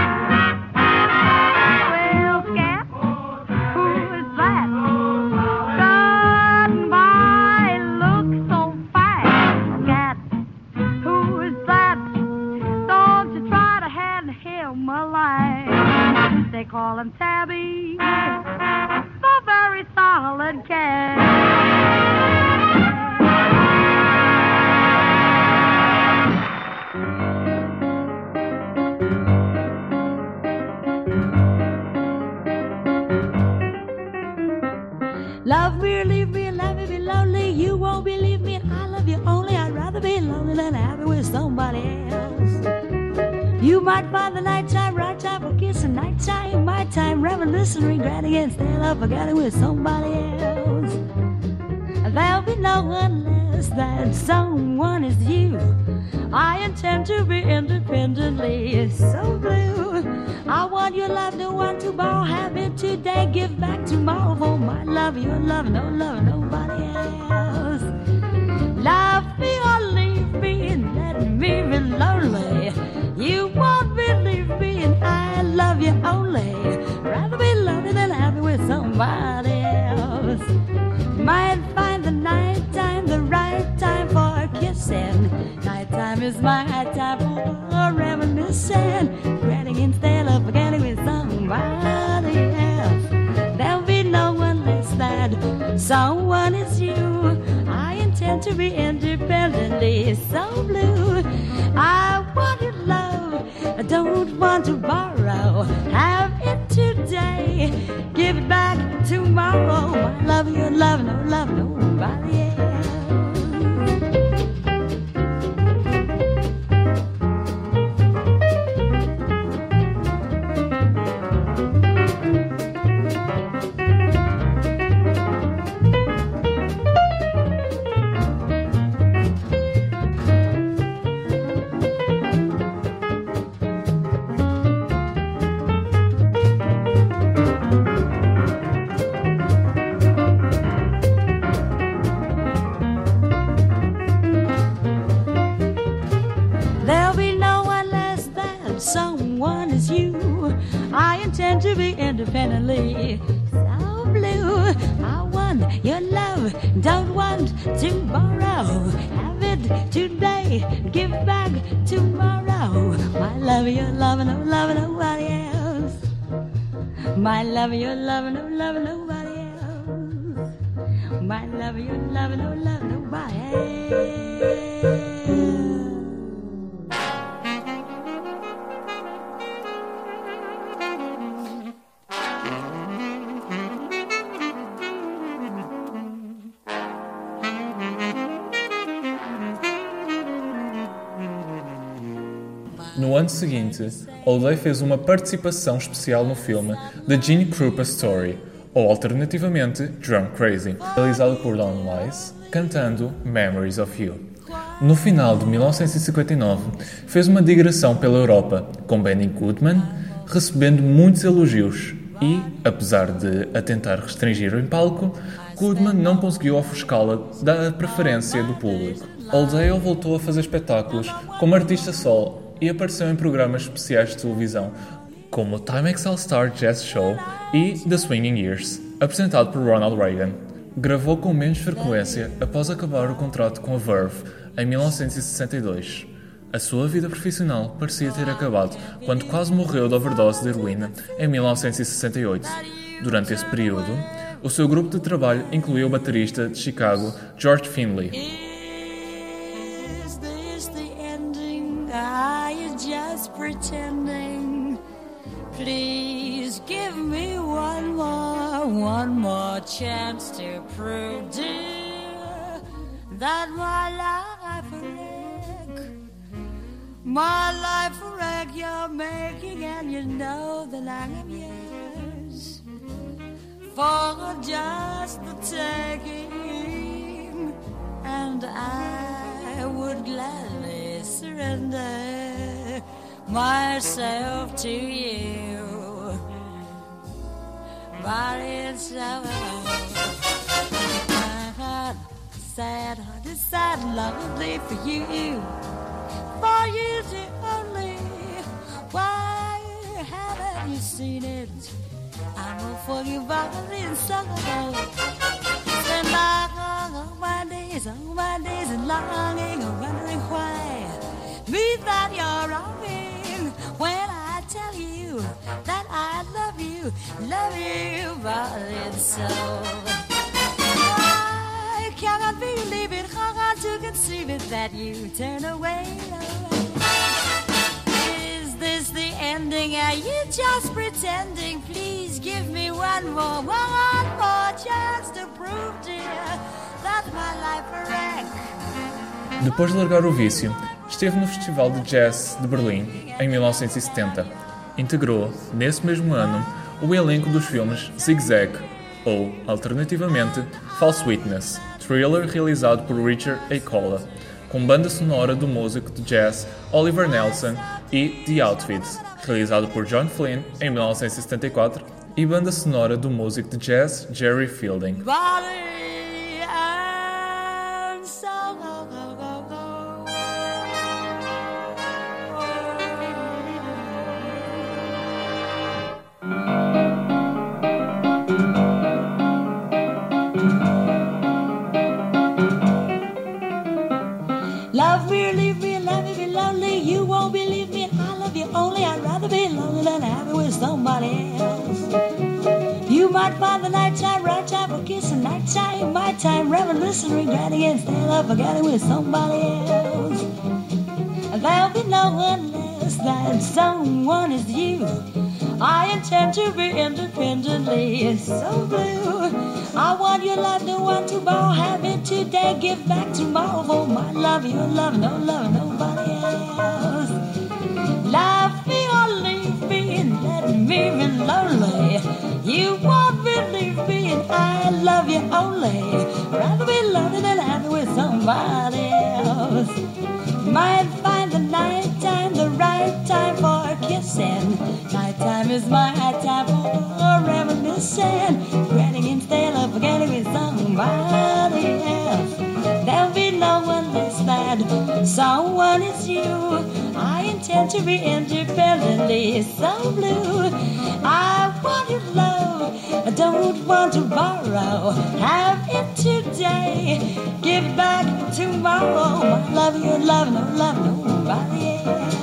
real malign. They call him Tabby, the very solid cat. Love me or leave me, love me, be lonely. You won't believe me, and I love you only. I'd rather be lonely than happy with somebody else. You might find the nighttime right time for kissing, nighttime, my time, reminiscing, regretting, and still up forgetting with somebody else. There'll be no one less than someone is you. I intend to be independently so blue. I want your love, no one to borrow. Have it today, give back tomorrow. For my love, your love, no love, nobody else. Love me or leave me and let me be lonely. You won't believe me and I love you only. Rather be lonely than happy with somebody else. Might find the night time, the right time for kissing. Nighttime is my time for reminiscing, regretting instead of forgetting with somebody else. There'll be no one less than someone is you. I intend to be independently so blue. I want your love, I don't want to borrow. Have it today, give it back tomorrow. My love, your love, no love, nobody else. To be independently so blue. I want your love, don't want to borrow. Have it today, give back tomorrow. My love, your love, no love, nobody else. My love, your love, no love, nobody else. My love, your love, no love, nobody else. No ano seguinte, O'Day fez uma participação especial no filme The Gene Krupa Story, ou alternativamente Drunk Crazy, realizado por Don Wise, cantando Memories of You. No final de mil novecentos e cinquenta e nove, fez uma digressão pela Europa com Benny Goodman, recebendo muitos elogios e, apesar de a tentar restringir em palco, Goodman não conseguiu ofuscá-la da preferência do público. O'Day voltou a fazer espetáculos como artista solo e apareceu em programas especiais de televisão, como o Timex All-Star Jazz Show e The Swinging Years, apresentado por Ronald Reagan. Gravou com menos frequência após acabar o contrato com a Verve em mil novecentos e sessenta e dois. A sua vida profissional parecia ter acabado quando quase morreu de overdose de heroína em mil novecentos e sessenta e oito. Durante esse período, o seu grupo de trabalho incluiu o baterista de Chicago, George Finley. Pretending, please give me one more, one more chance to prove, dear, that my life a wreck, my life a wreck you're making, and you know that I am yours for just the taking, and I would gladly surrender myself to you, but it's so hard, sad, hard to sad, lonely for you, for you to only. Why haven't you seen it? I will forgive all in sorrow. Spend all my days, all my days in longing, or wondering why me that you're wronging. When I that I love you, love you, body and soul. I cannot believe it, hard to conceive it, that you turn away. Is this the ending? Are you just pretending? Please give me one more, one more chance to prove, dear, that my life a wreck. Depois de largar o vício, esteve no Festival de Jazz de Berlim em mil novecentos e setenta. Integrou, nesse mesmo ano, o elenco dos filmes Zig Zag, ou, alternativamente, False Witness, thriller realizado por Richard A. Colla, com banda sonora do músico de jazz Oliver Nelson, e The Outfits, realizado por John Flynn em mil novecentos e setenta e quatro, e banda sonora do músico de jazz Jerry Fielding. Body and soul. Love me, leave me, let me be lonely. You won't believe me, I love you only. I'd rather be lonely than happy with somebody else. You might find the nighttime right time for kissing, nighttime, my time, reminiscing, regretting, instead of forgetting with somebody else. There'll be no one less than someone is you. I intend to be independently so blue. I want your love, no one to borrow. Have it today, give back tomorrow. For my love, your love, no love, nobody else. Love me or leave me and let me be lonely. You won't believe me and I love you only. Rather be lonely than happy with somebody else. Might find the night time, the right time for kissing. Nighttime is my time for reminiscing. Regretting instead of forgetting with somebody else. There'll be no one less than someone is you. I intend to be independently so blue. I want your love, I don't want to borrow. Have it today, give back tomorrow. My love, your love, no love, nobody else.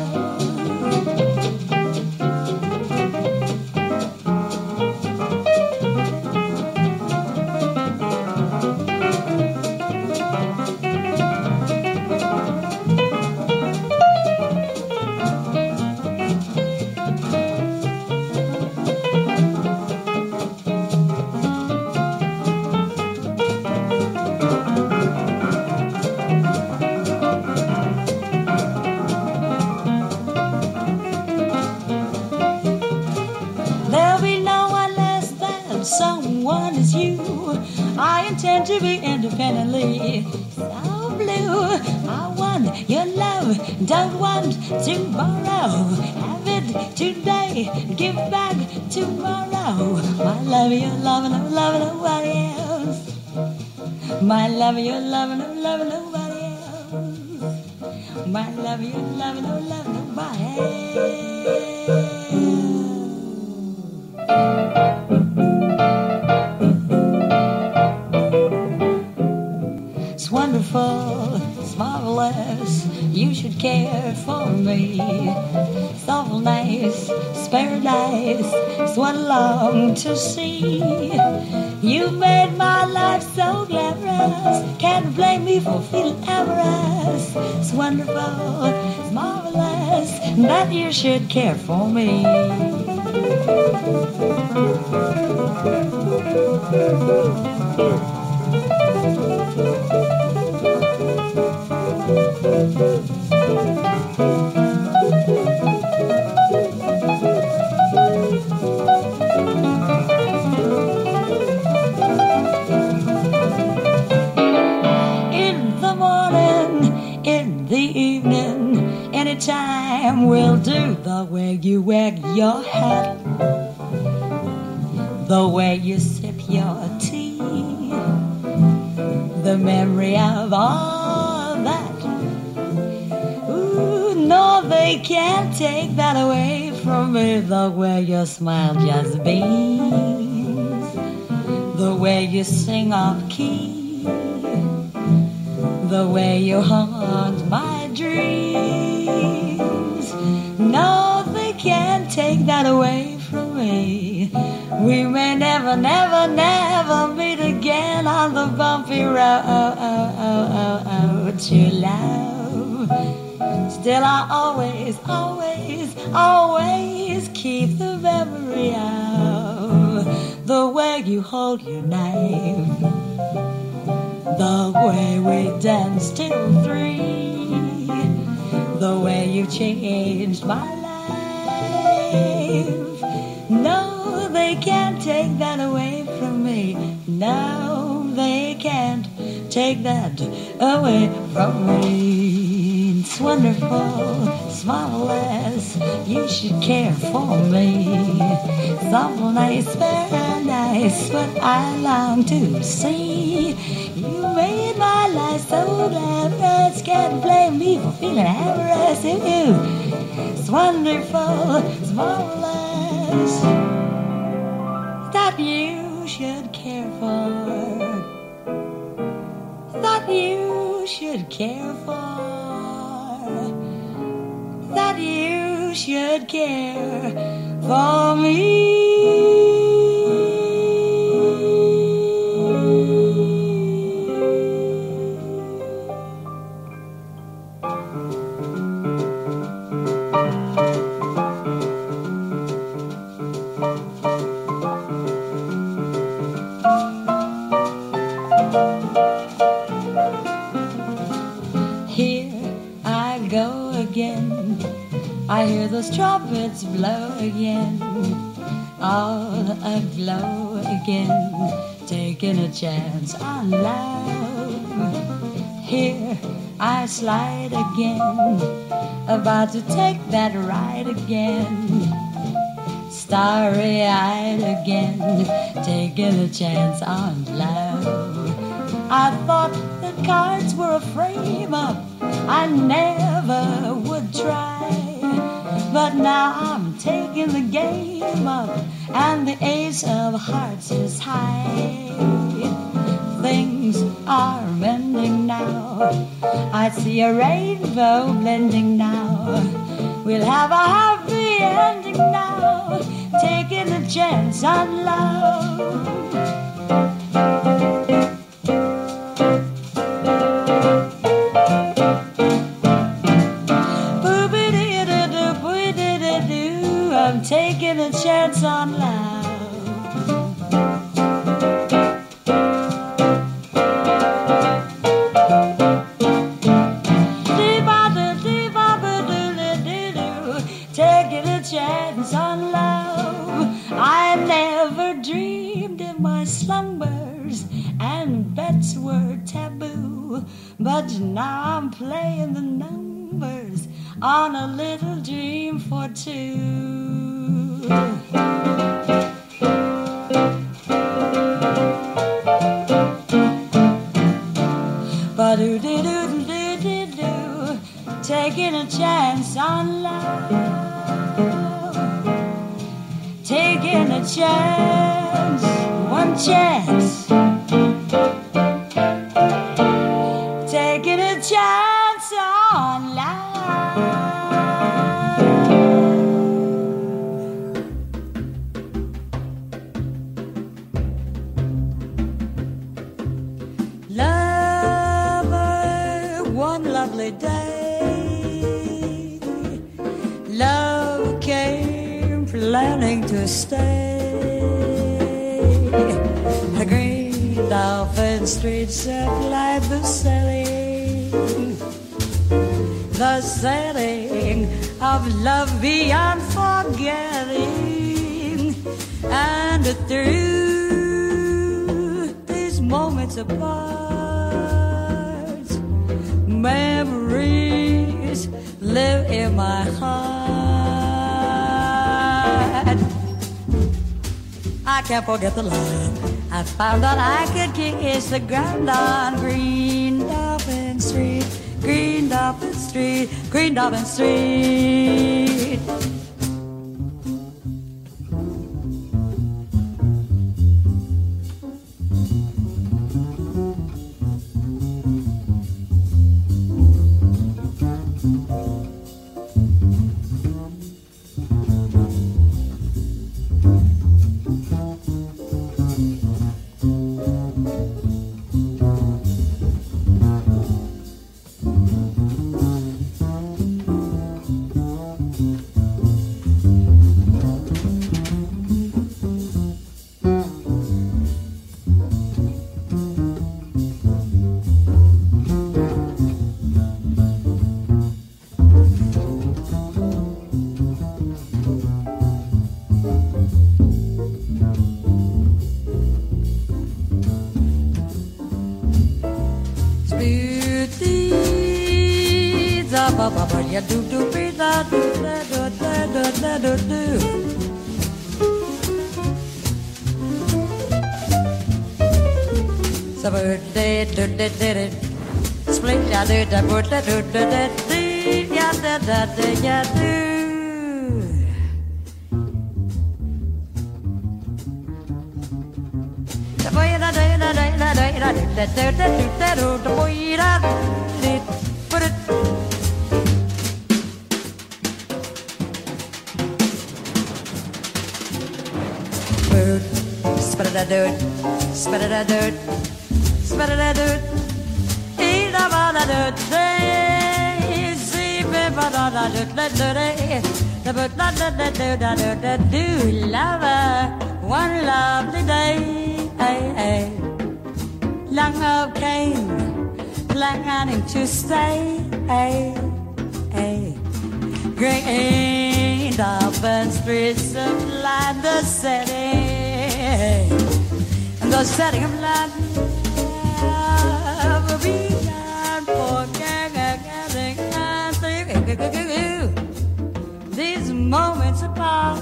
Someone is you. I intend to be independently so blue. I want your love, don't want to borrow. Have it today, give back tomorrow. My love, your love, no love, nobody else. My love, your love, no love, nobody else. My love, your love, no love, nobody else. It's wonderful, it's marvelous, you should care for me. It's awful nice, it's paradise, it's what I long to see. You made my life so glamorous, can't blame me for feeling amorous. It's wonderful, it's marvelous, that you should care for me. In the morning, in the evening, anytime will do. The way you wear your hat, the way you sip your tea, the memory of all that. Ooh, no, they can't take that away from me. The way your smile just beams, the way you sing off key, the way you haunt my dreams. No, they can't can't take that away from me. We may never, never, never meet again on the bumpy road to love. Still I always, always, always keep the memory of the way you hold your knife, the way we danced till three, the way you changed my life. No, they can't take that away from me. No, they can't take that away from me. It's wonderful, it's marvelous, you should care for me. It's awful nice, very nice, what I long to see. You made my life so glamorous, can't blame me for feeling amorous in you. It's wonderful, it's marvelous, that you should care for, that you should care for, that you should care for me. I hear those trumpets blow again, all aglow again, taking a chance on love. Here I slide again, about to take that ride again, starry-eyed again, taking a chance on love. I thought the cards were a frame-up, I never would try. But now I'm taking the game up, and the ace of hearts is high. Things are mending now, I see a rainbow blending now. We'll have a happy ending now, taking a chance on love. I'm taking a chance on love. Taking a chance on love. I never dreamed in my slumbers, and bets were taboo. But now I'm playing the numbers on a little dream for two. Ba-do-do-do-do-do-do, taking a chance on love, taking a chance, one chance, taking a chance on love. Lovely day, love came planning to stay. The green dolphin streets supplied the setting, the setting of love beyond forgetting. And through these moments apart, memories live in my heart. I can't forget the love I found out I could kiss the ground on Green Dolphin Street, Green Dolphin Street, Green Dolphin Street. ya do do be da do da do da do da do do. So do do do do do. Split ya do da do da do da da do ya da da da ya do. The boy da da da da da da da da da da da da the boy da da put it. Bird, spread a dirt, spread a dirt, spread a dirt. Eat about a dirt, see people da da da da da. The bird da da da da da da da do love one lovely day. Hey, hey. Long of came, planning to stay. Hey, hey. Green open streets supply the setting, the setting of life. We can forget these moments apart,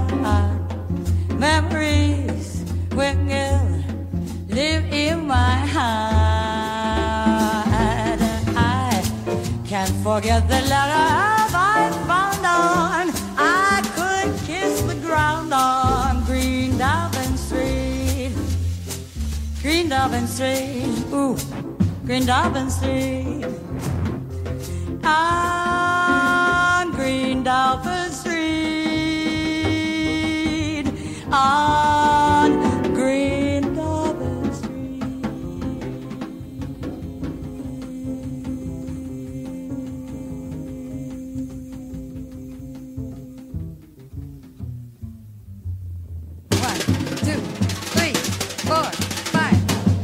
memories will live in my heart. I can't forget the love I found on. I could kiss the ground on Green Dobbin Street. Green Dobbin Street, ooh, Green Dobbin Street. On Green Dobbin Street. On Green Dobbin Street. One, two, three, four, five.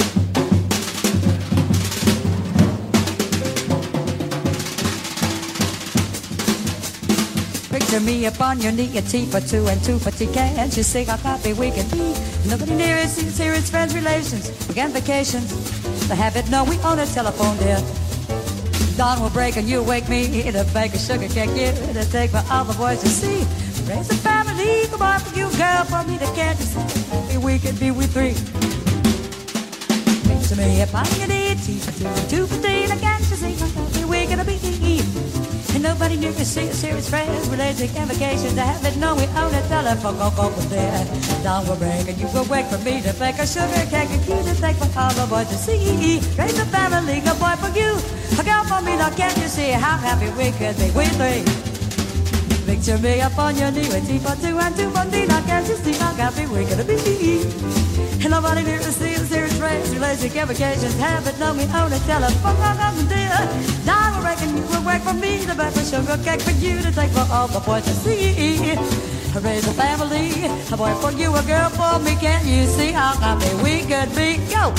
Picture me upon your knee, a T for two and two for T. Can't you see how happy we can be? Nobody near us sees here, it's friends, relations, weekend vacations. The habit, no, we own a telephone, dear. Dawn will break and you wake me. The bake of sugar cake, you to take for all the boys to see. Raise a family, come on for you, girl, for me to can't you see? We can be with three. Picture me upon your knee, T for two and two for three. Can't you see how happy we're gonna be? And nobody knew to see us here as friends, related and vacations. I haven't known we own a telephone, go, go, go there. Dawn will break and you will wake for me to bake a sugar cake and you to take for all the boys to see. Raise a family, a boy for you, a girl for me. Now can't you see how happy we could be? We three. Picture me up on your knee with T for two and two for three. Now can't you see how happy we're gonna be? And nobody knew to see us here as friends, related and vacations. Haven't known we own a telephone, go, go, go there. Dawn will break and you will wait for me to bake a sugar cake for you to take for all the boys to see. Raise a family, a boy for you, a girl for me. Can't you see how happy we could be? Go!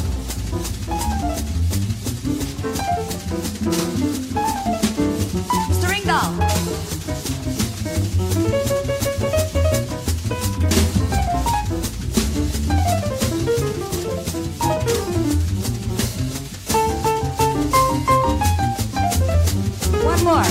Mister Ringdall. One more.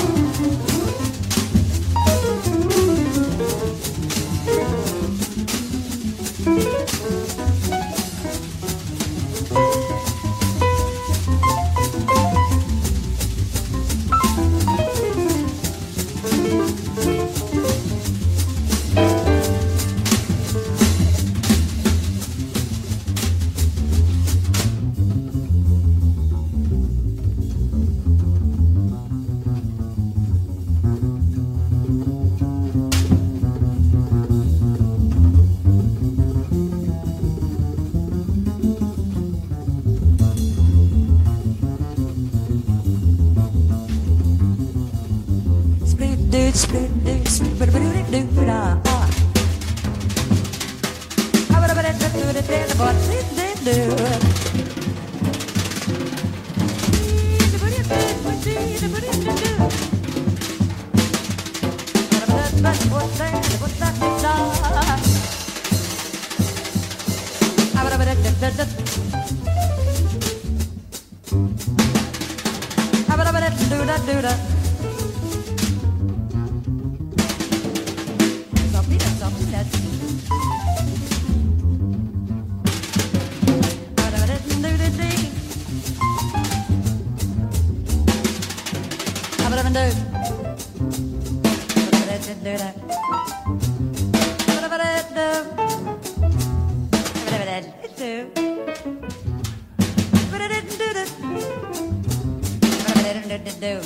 do.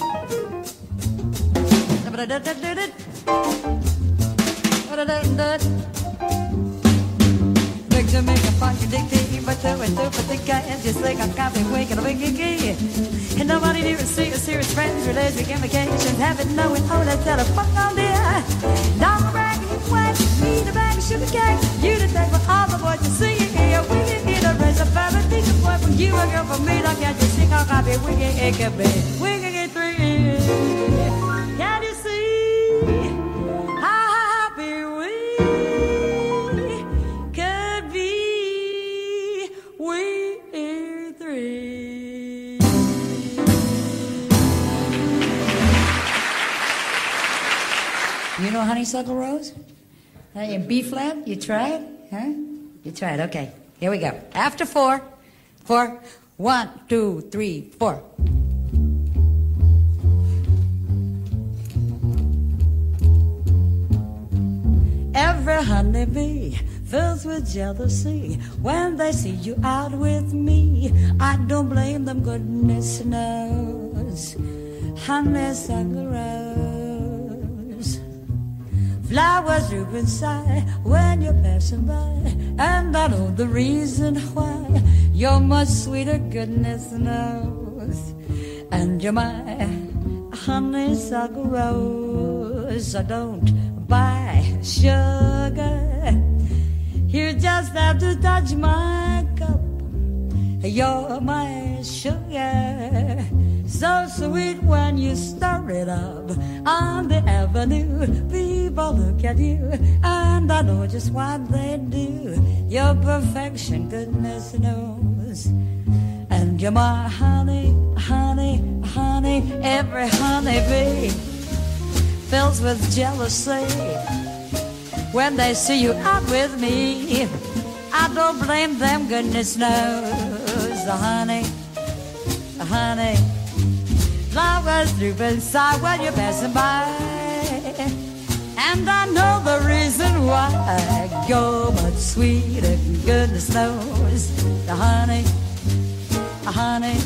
Big to make a contradicting, but to a stupid guy, just like a copy waking a big gig. And nobody near a serious, serious friends, religious implications, having no one on the telephone on there. Now I'm bragging, you went, me the bag of sugar cane, you the take for all the boys to see it here. We can get a raise of family, think of boy from you, a girl from me, don't get you sick, I'll copy, we can get a bed, we can get three. Can you see how happy we could be? We're three. You know Honeysuckle Rose? Uh, in B flat, you tried? Huh? You tried, okay. Here we go. After four. Four. One, two, three, four. Every honeybee fills with jealousy when they see you out with me. I don't blame them, goodness knows. Honeysuckle Rose. Flowers droop inside when you're passing by, and I know the reason why. You're much sweeter, goodness knows. And you're my honeysuckle rose. I don't buy sugar. You just have to touch my cup. You're my sugar. So sweet when you stir it up on the avenue. People look at you, and I know just what they do. You're perfection, goodness knows. And you're my honey, honey, honey. Every honeybee fills with jealousy when they see you out with me. I don't blame them, goodness knows. The honey, the honey. Flowers droop inside when you're passing by, and I know the reason why. You're much sweeter, goodness knows. The honey, the honey.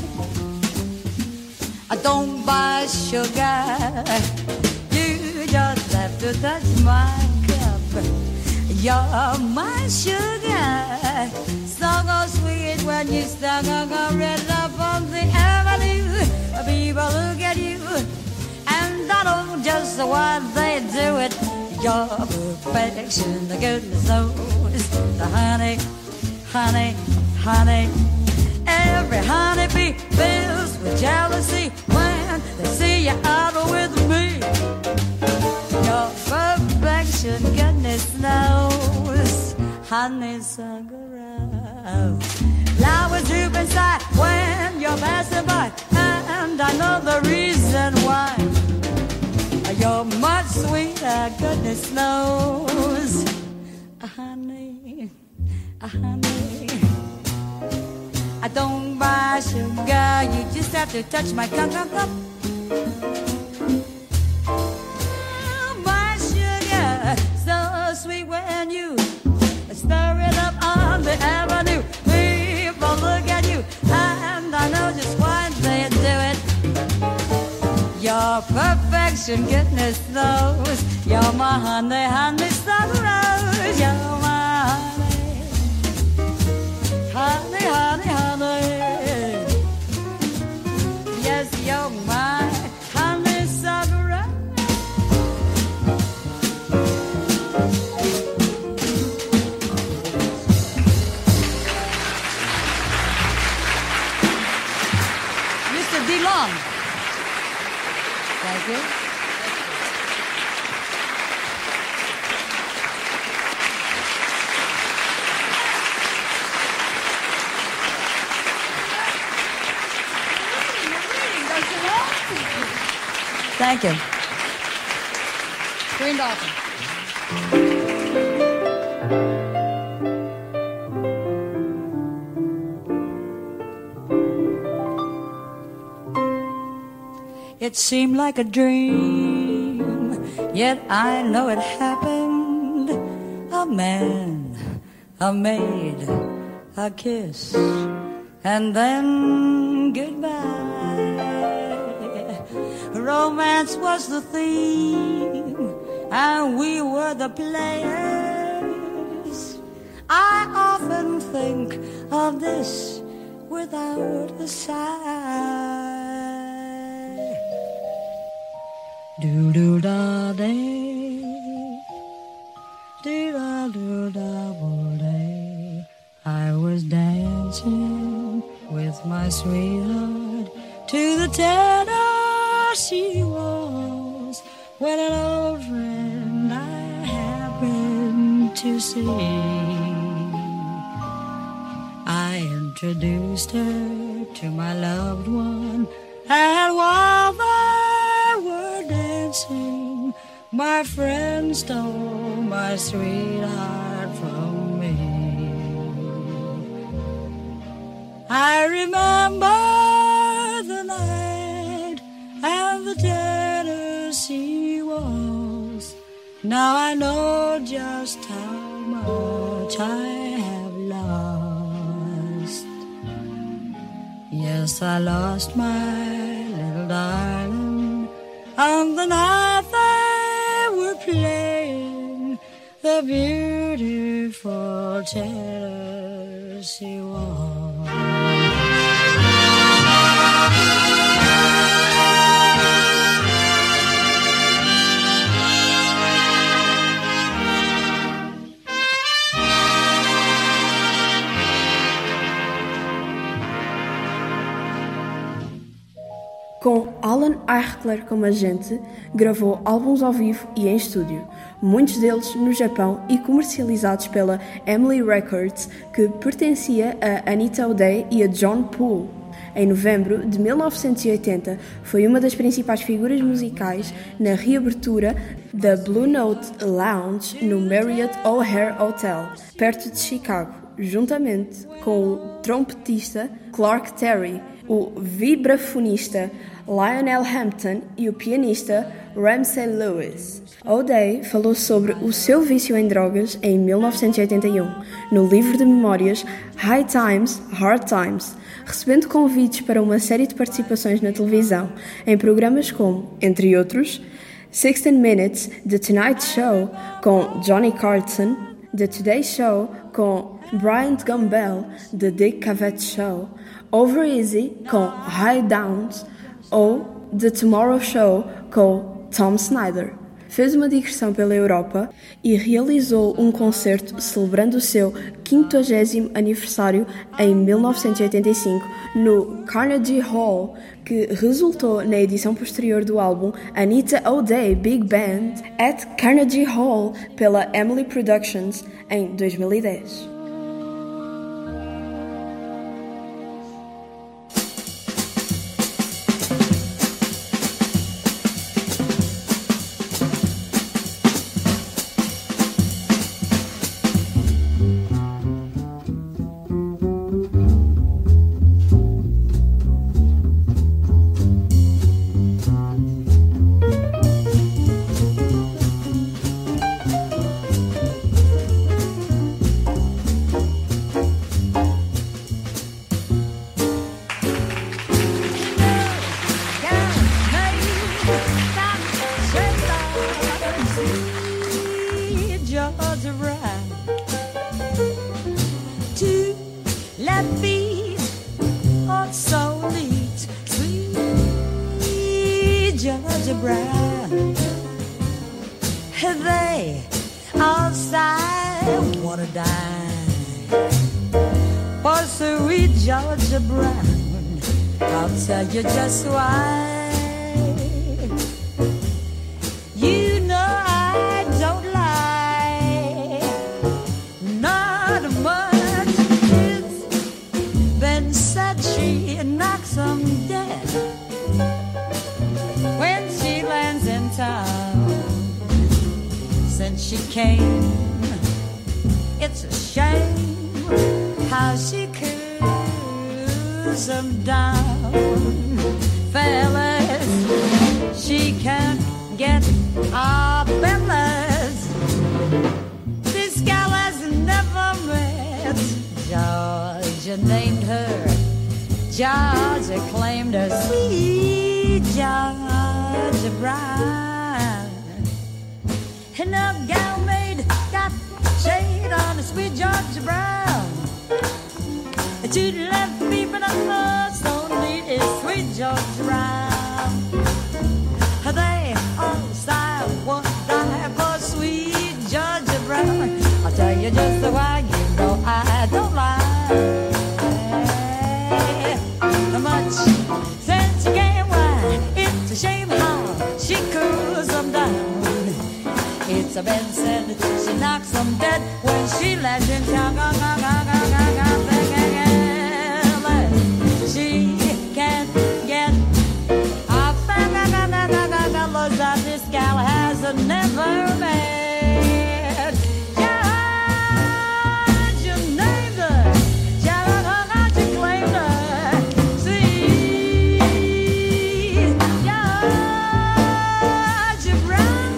I don't buy sugar. You just have to touch my cup. You're my sugar. So sweet when you stuck a red up on the avenue. People look at you, and I know just why they do it. Your perfection, the goodness knows. The honey, honey, honey. Every honeybee fills with jealousy when they see you out with me. Your perfection, goodness knows. Honeysuckle rose. Flowers droop inside when you're passing by, and I know the reason why. You're much sweeter, goodness knows. Honey, honey. I don't buy sugar, you just have to touch my cup, cup, cup. My sugar, so sweet when you stir it up on the avenue. People look at you, and I know just why they do it. Your perfection, goodness knows. You're my honey, honeysuckle rose. You're my honey, honey, honey, honey. Yes, you're my honeysuckle rose. Mister DeLong. Thank you. Thank you. Green Dolphin. It seemed like a dream, yet I know it happened. A man, a maid, a kiss, and then goodbye. Romance was the theme, and we were the players. I often think of this without a sigh. Do-do-da-day, do-da-do-da-bo-day. I was dancing with my sweetheart to the Tennessee walls when an old friend I happened to see. I introduced her to my loved one, and while they were dancing, my friend stole my sweetheart from me. I remember the night and the Tennessee walls. Now I know just how much I have lost. Yes, I lost my little darling on the night they were playing the beautiful Tennessee waltz. Com Alan Eichler como agente, gravou álbuns ao vivo e em estúdio, muitos deles no Japão e comercializados pela Emily Records, que pertencia a Anita O'Day e a John Poole. Em novembro de mil novecentos e oitenta, foi uma das principais figuras musicais na reabertura da Blue Note Lounge no Marriott O'Hare Hotel, perto de Chicago, juntamente com o trompetista Clark Terry, o vibrafonista Lionel Hampton e o pianista Ramsey Lewis. O'Day falou sobre o seu vício em drogas em mil novecentos e oitenta e um, no livro de memórias High Times, Hard Times, recebendo convites para uma série de participações na televisão, em programas como, entre outros, sixteen minutes, The Tonight Show, com Johnny Carson, The Today Show, com Bryant Gumbel, The Dick Cavett Show, Over Easy, com High Downs, ou The Tomorrow Show, com Tom Snyder. Fez uma digressão pela Europa e realizou um concerto celebrando o seu quinquagésimo aniversário em mil novecentos e oitenta e cinco no Carnegie Hall, que resultou na edição posterior do álbum Anita O'Day Big Band at Carnegie Hall pela Emily Productions em dois mil e dez. They outside wanna die for sweet Georgia Brown. I'll tell you just why. You know I don't lie, not much. It's been said she knocks 'em dead when she lands in town. Since she came, it's a shame how she cools them down. Fellas, she can't get our bellas. This gal has never met. Georgia named her, Georgia claimed her, sweet Georgia. Brown. And the gal maid got shade on the sweet Georgia Brown. To the left people on the stone lead is sweet Georgia Brown. They all style one die for sweet Georgia Brown. I'll tell you just why you know I don't lie. Much since she can't whine, it's a shame how she cools them down. It's a been said she knocks them dead when she lets him down. She can't get a fellows that this gal has never met. Judge, you named her. Judge, you claimed her. Sweet Georgia Brown.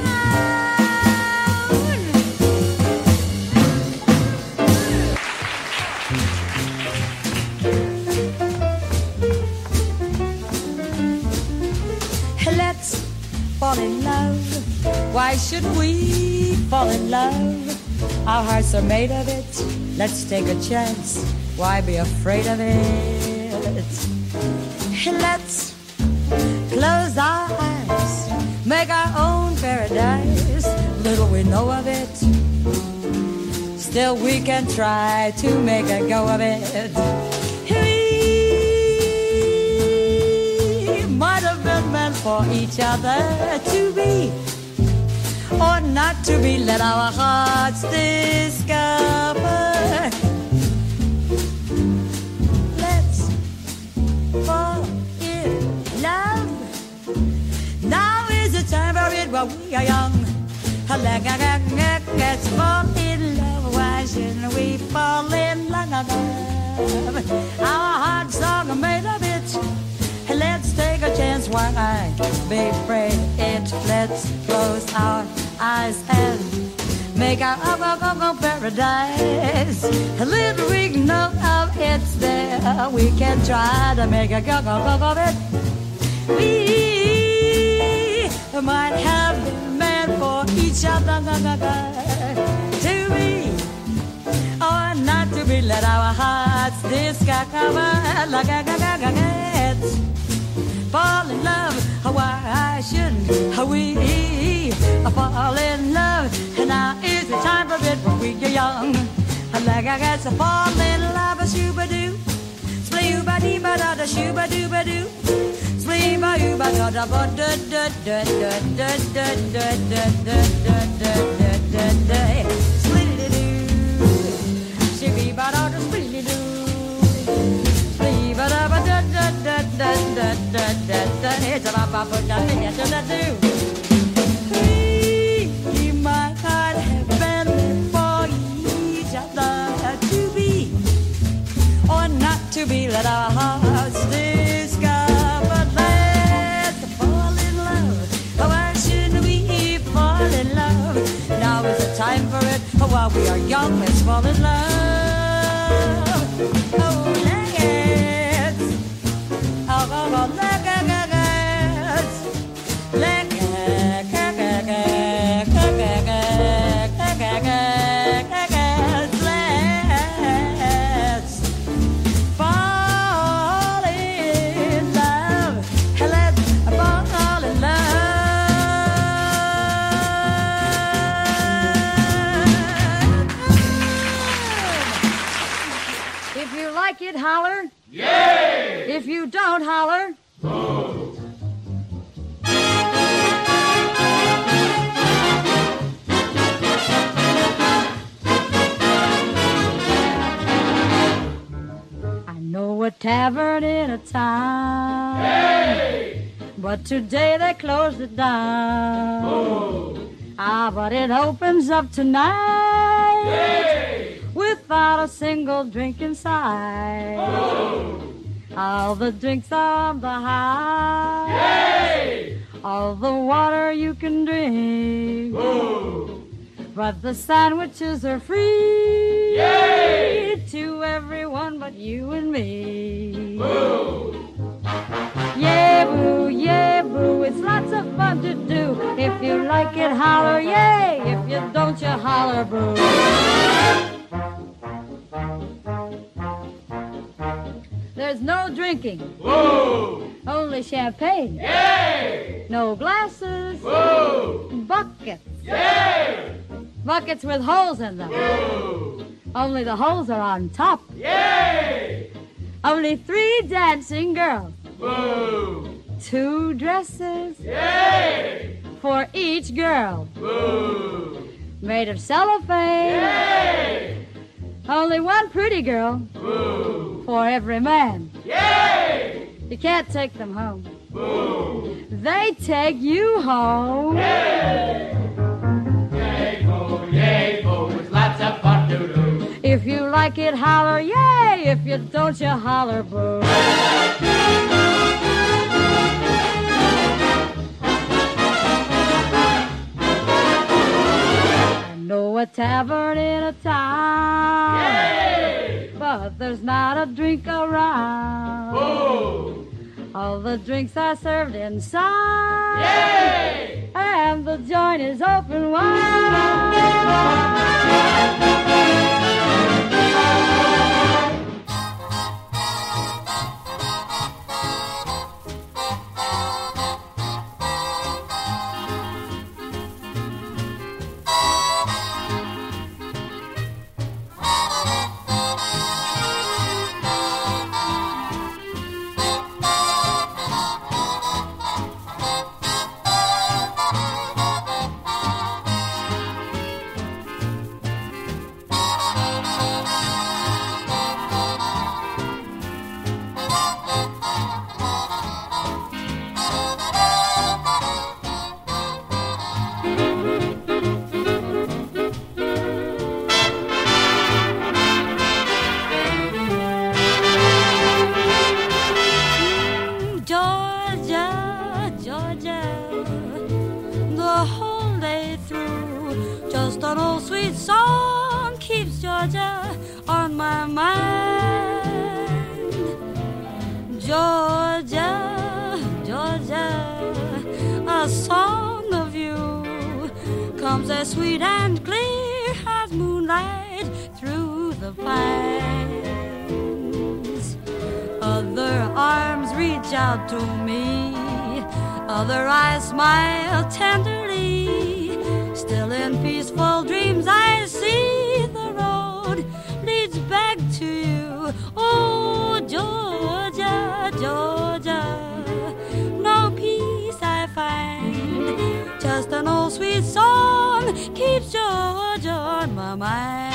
Let's fall in love. Why should we fall in love? Our hearts are made of it. Let's take a chance. Why be afraid of it? Let's close our eyes, make our own paradise. Little we know of it, still we can try to make a go of it. We might have been meant for each other to be, or not to be. Let our hearts discover. Let's fall in love. Now is the time for it while we are young. Let's fall in love. Why shouldn't we fall in love? Our hearts are made of it. Let's take a chance. Why be afraid it? Let's close our eyes and make our own paradise. A little we know of it's there. We can try to make a go go go of it. We might have been meant for each other to be, or not to be. Let our hearts discover. Let's fall in love. Why shouldn't we fall in love? Now is the time for it when we are young. Like I got to fall in love, a shoo-ba-doo, splee-ba-dee-ba-da-da, shoo-ba-doo-ba-doo, splee-ba-doo-ba-da-da-da-da-da-da-da-da-da-da-da-da-da-da, splee-dee-doo, shoo-bee-ba-da-da, splee-dee-doo, splee-ba-da-ba-da-da-da-da-da-da-da-da, it's-a-ba-ba-ba-da-da-da-da-do. We might not have been for each other to be, or not to be. Let our hearts discover. Let's fall in love. Why shouldn't we fall in love? Now is the time for it. While we are young, let's fall in love. Oh, let's. Oh, oh, oh, let's. Holler. Yay! If you don't holler, boo! I know a tavern in a town, hey! But today they closed it down. Boo! Ah, but it opens up tonight. Yay! Without a single drink inside. Oh. All the drinks are on the high. Yay! All the water you can drink. Oh. But the sandwiches are free. Yay! To everyone but you and me. Oh. Yeah, boo, yeah, boo, it's lots of fun to do. If you like it, holler, yay. If you don't, you holler, boo. There's no drinking. Woo! Only champagne. Yay! No glasses. Woo! Buckets. Yay! Buckets with holes in them. Woo! Only the holes are on top. Yay! Only three dancing girls. Woo! Two dresses. Yay! For each girl. Woo! Made of cellophane. Yay! Only one pretty girl. Woo! For every man. Yay! You can't take them home. Woo! They take you home. Yay! Yay, ho, yay, ho, it's lots of fun to do. If you like it, holler, yay. If you don't, you holler, boo. I know a tavern in a town. Yay! But there's not a drink around. Whoa! All the drinks are served inside. Yay! And the joint is open wide. Georgia, Georgia, a song of you comes as sweet and clear as moonlight through the pines. Other arms reach out to me, other eyes smile tenderly. Still in peaceful dreams I see the road leads back to you. Oh, Georgia, Georgia, no peace I find. Just an old sweet song keeps Georgia on my mind.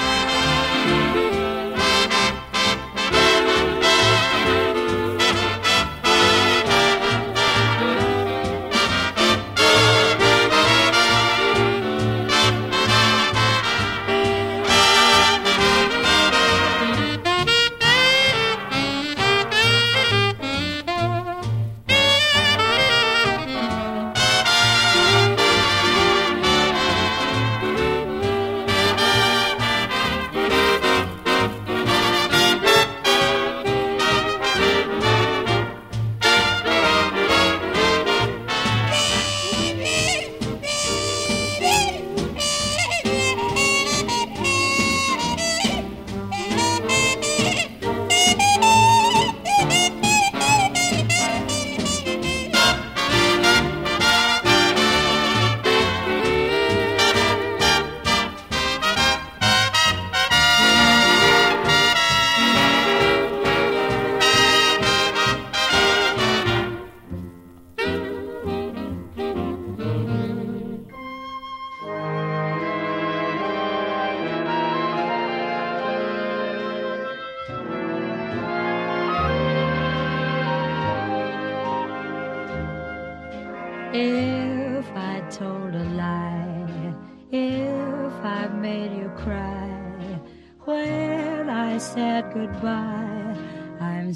If I told a lie, if I made you cry when I said goodbye, I'm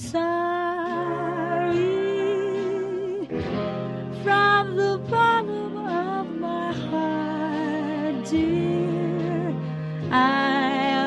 sorry. From the bottom of my heart, dear, I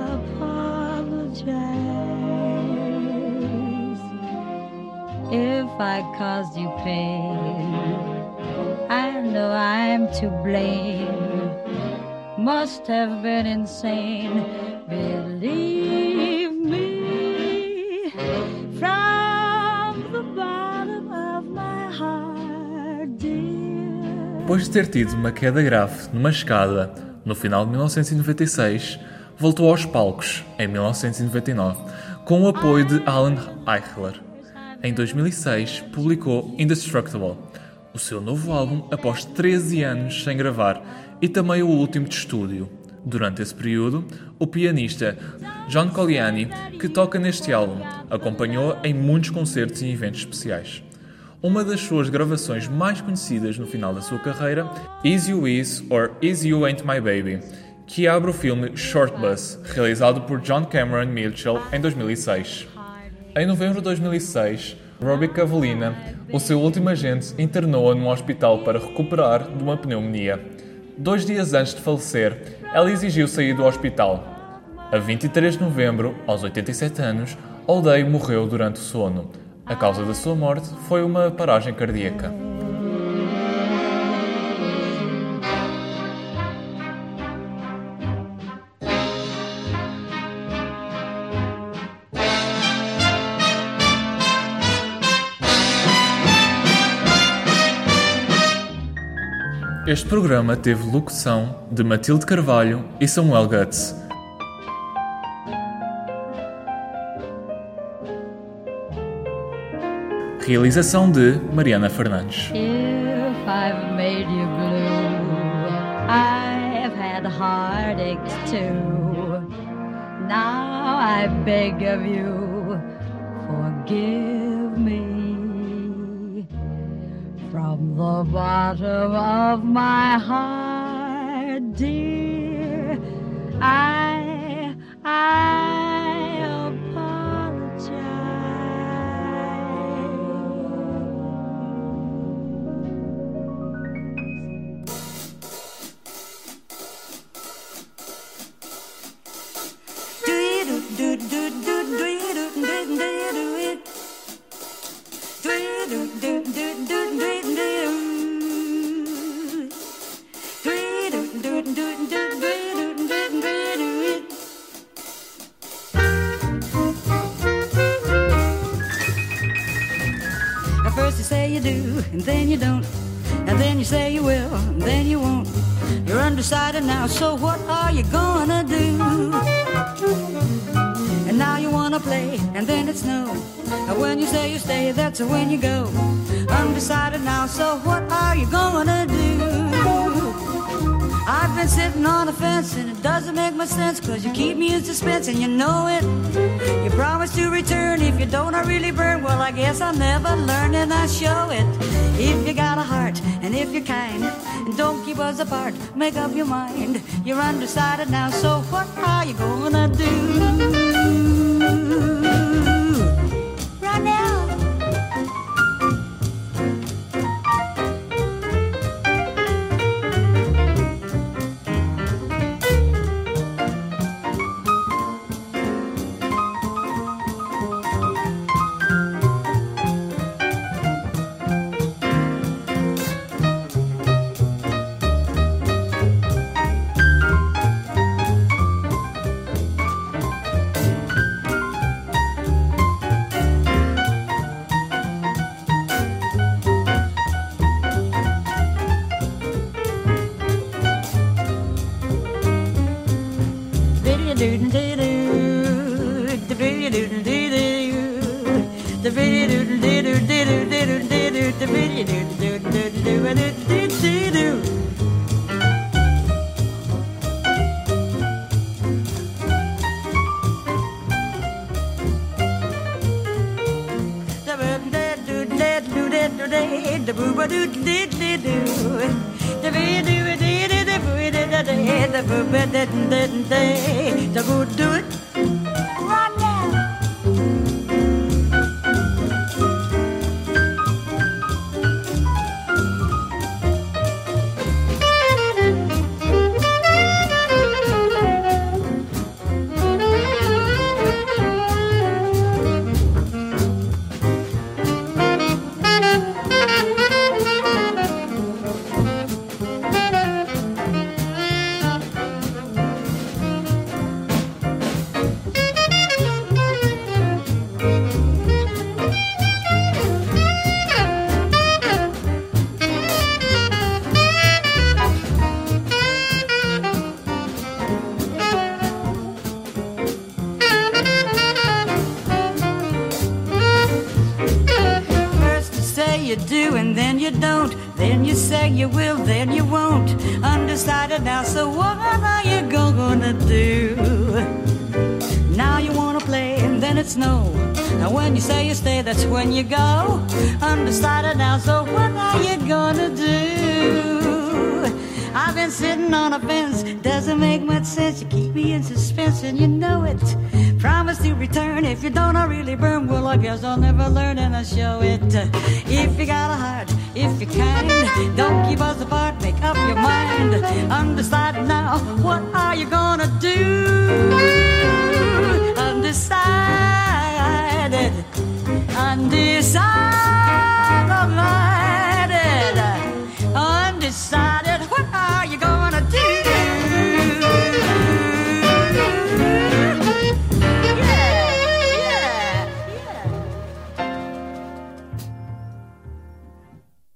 apologize. If I caused you pain, I know I'm to blame. Must have been insane, believe me, from the bottom of my heart, dear. Depois de ter tido uma queda grave numa escada no final de mil novecentos e noventa e seis, voltou aos palcos em mil novecentos e noventa e nove com o apoio de Alan Eichler. Em dois mil e seis, publicou Indestructible, o seu novo álbum após treze anos sem gravar e também o último de estúdio. Durante esse período, o pianista John Colliani, que toca neste álbum, acompanhou em muitos concertos e eventos especiais. Uma das suas gravações mais conhecidas no final da sua carreira, Is You Is or Is You Ain't My Baby, que abre o filme Short Bus, realizado por John Cameron Mitchell em dois mil e seis. Em novembro de dois mil e seis, Robbie Cavallina, o seu último agente, internou-a num hospital para recuperar de uma pneumonia. Dois dias antes de falecer, ela exigiu sair do hospital. A vinte e três de novembro, aos oitenta e sete anos, O'Day morreu durante o sono. A causa da sua morte foi uma paragem cardíaca. Este programa teve locução de Matilde Carvalho e Samuel Guts. Realização de Mariana Fernandes. If I've made you blue, I've had heartaches too. Now I beg of you, forgive me. From the bottom of my heart, dear, I, I apologize. Do you do do do do do you do do do do it? Do you do do do do do do do? Do you do do do do do do do do it? At first you say you do, and then you don't, and then you say you will, and then you won't. You're undecided now, so what are you gonna do? And now you wanna play, and then it's no. And when you say you stay, that's when you go. Undecided now, so what are you gonna do? I've been sitting on the fence, and it doesn't make much sense, cause you keep me in suspense, and you know it. You promise to return, if you don't I really burn. Well, I guess I'll never learn, and I show it. If you got a heart, and if you're kind, and don't keep us apart, make up your mind. You're undecided now, so what are you gonna do? Right now. Do it right now. do and then you don't. Then you say you will, then you won't. Undecided now, so what are you gonna do? Now you wanna play and then it's no. Now when you say you stay, that's when you go. Undecided now, so what are you gonna do? I've been sitting on a fence, doesn't make much sense. You keep me in suspense and you know it. Promise to return, if you don't I really burn. Well, I guess I'll never learn and I'll show it. If you got a heart, if you're kind, don't keep us apart, make up your mind. Undecided now, what are you gonna do? Undecided, undecided, undecided.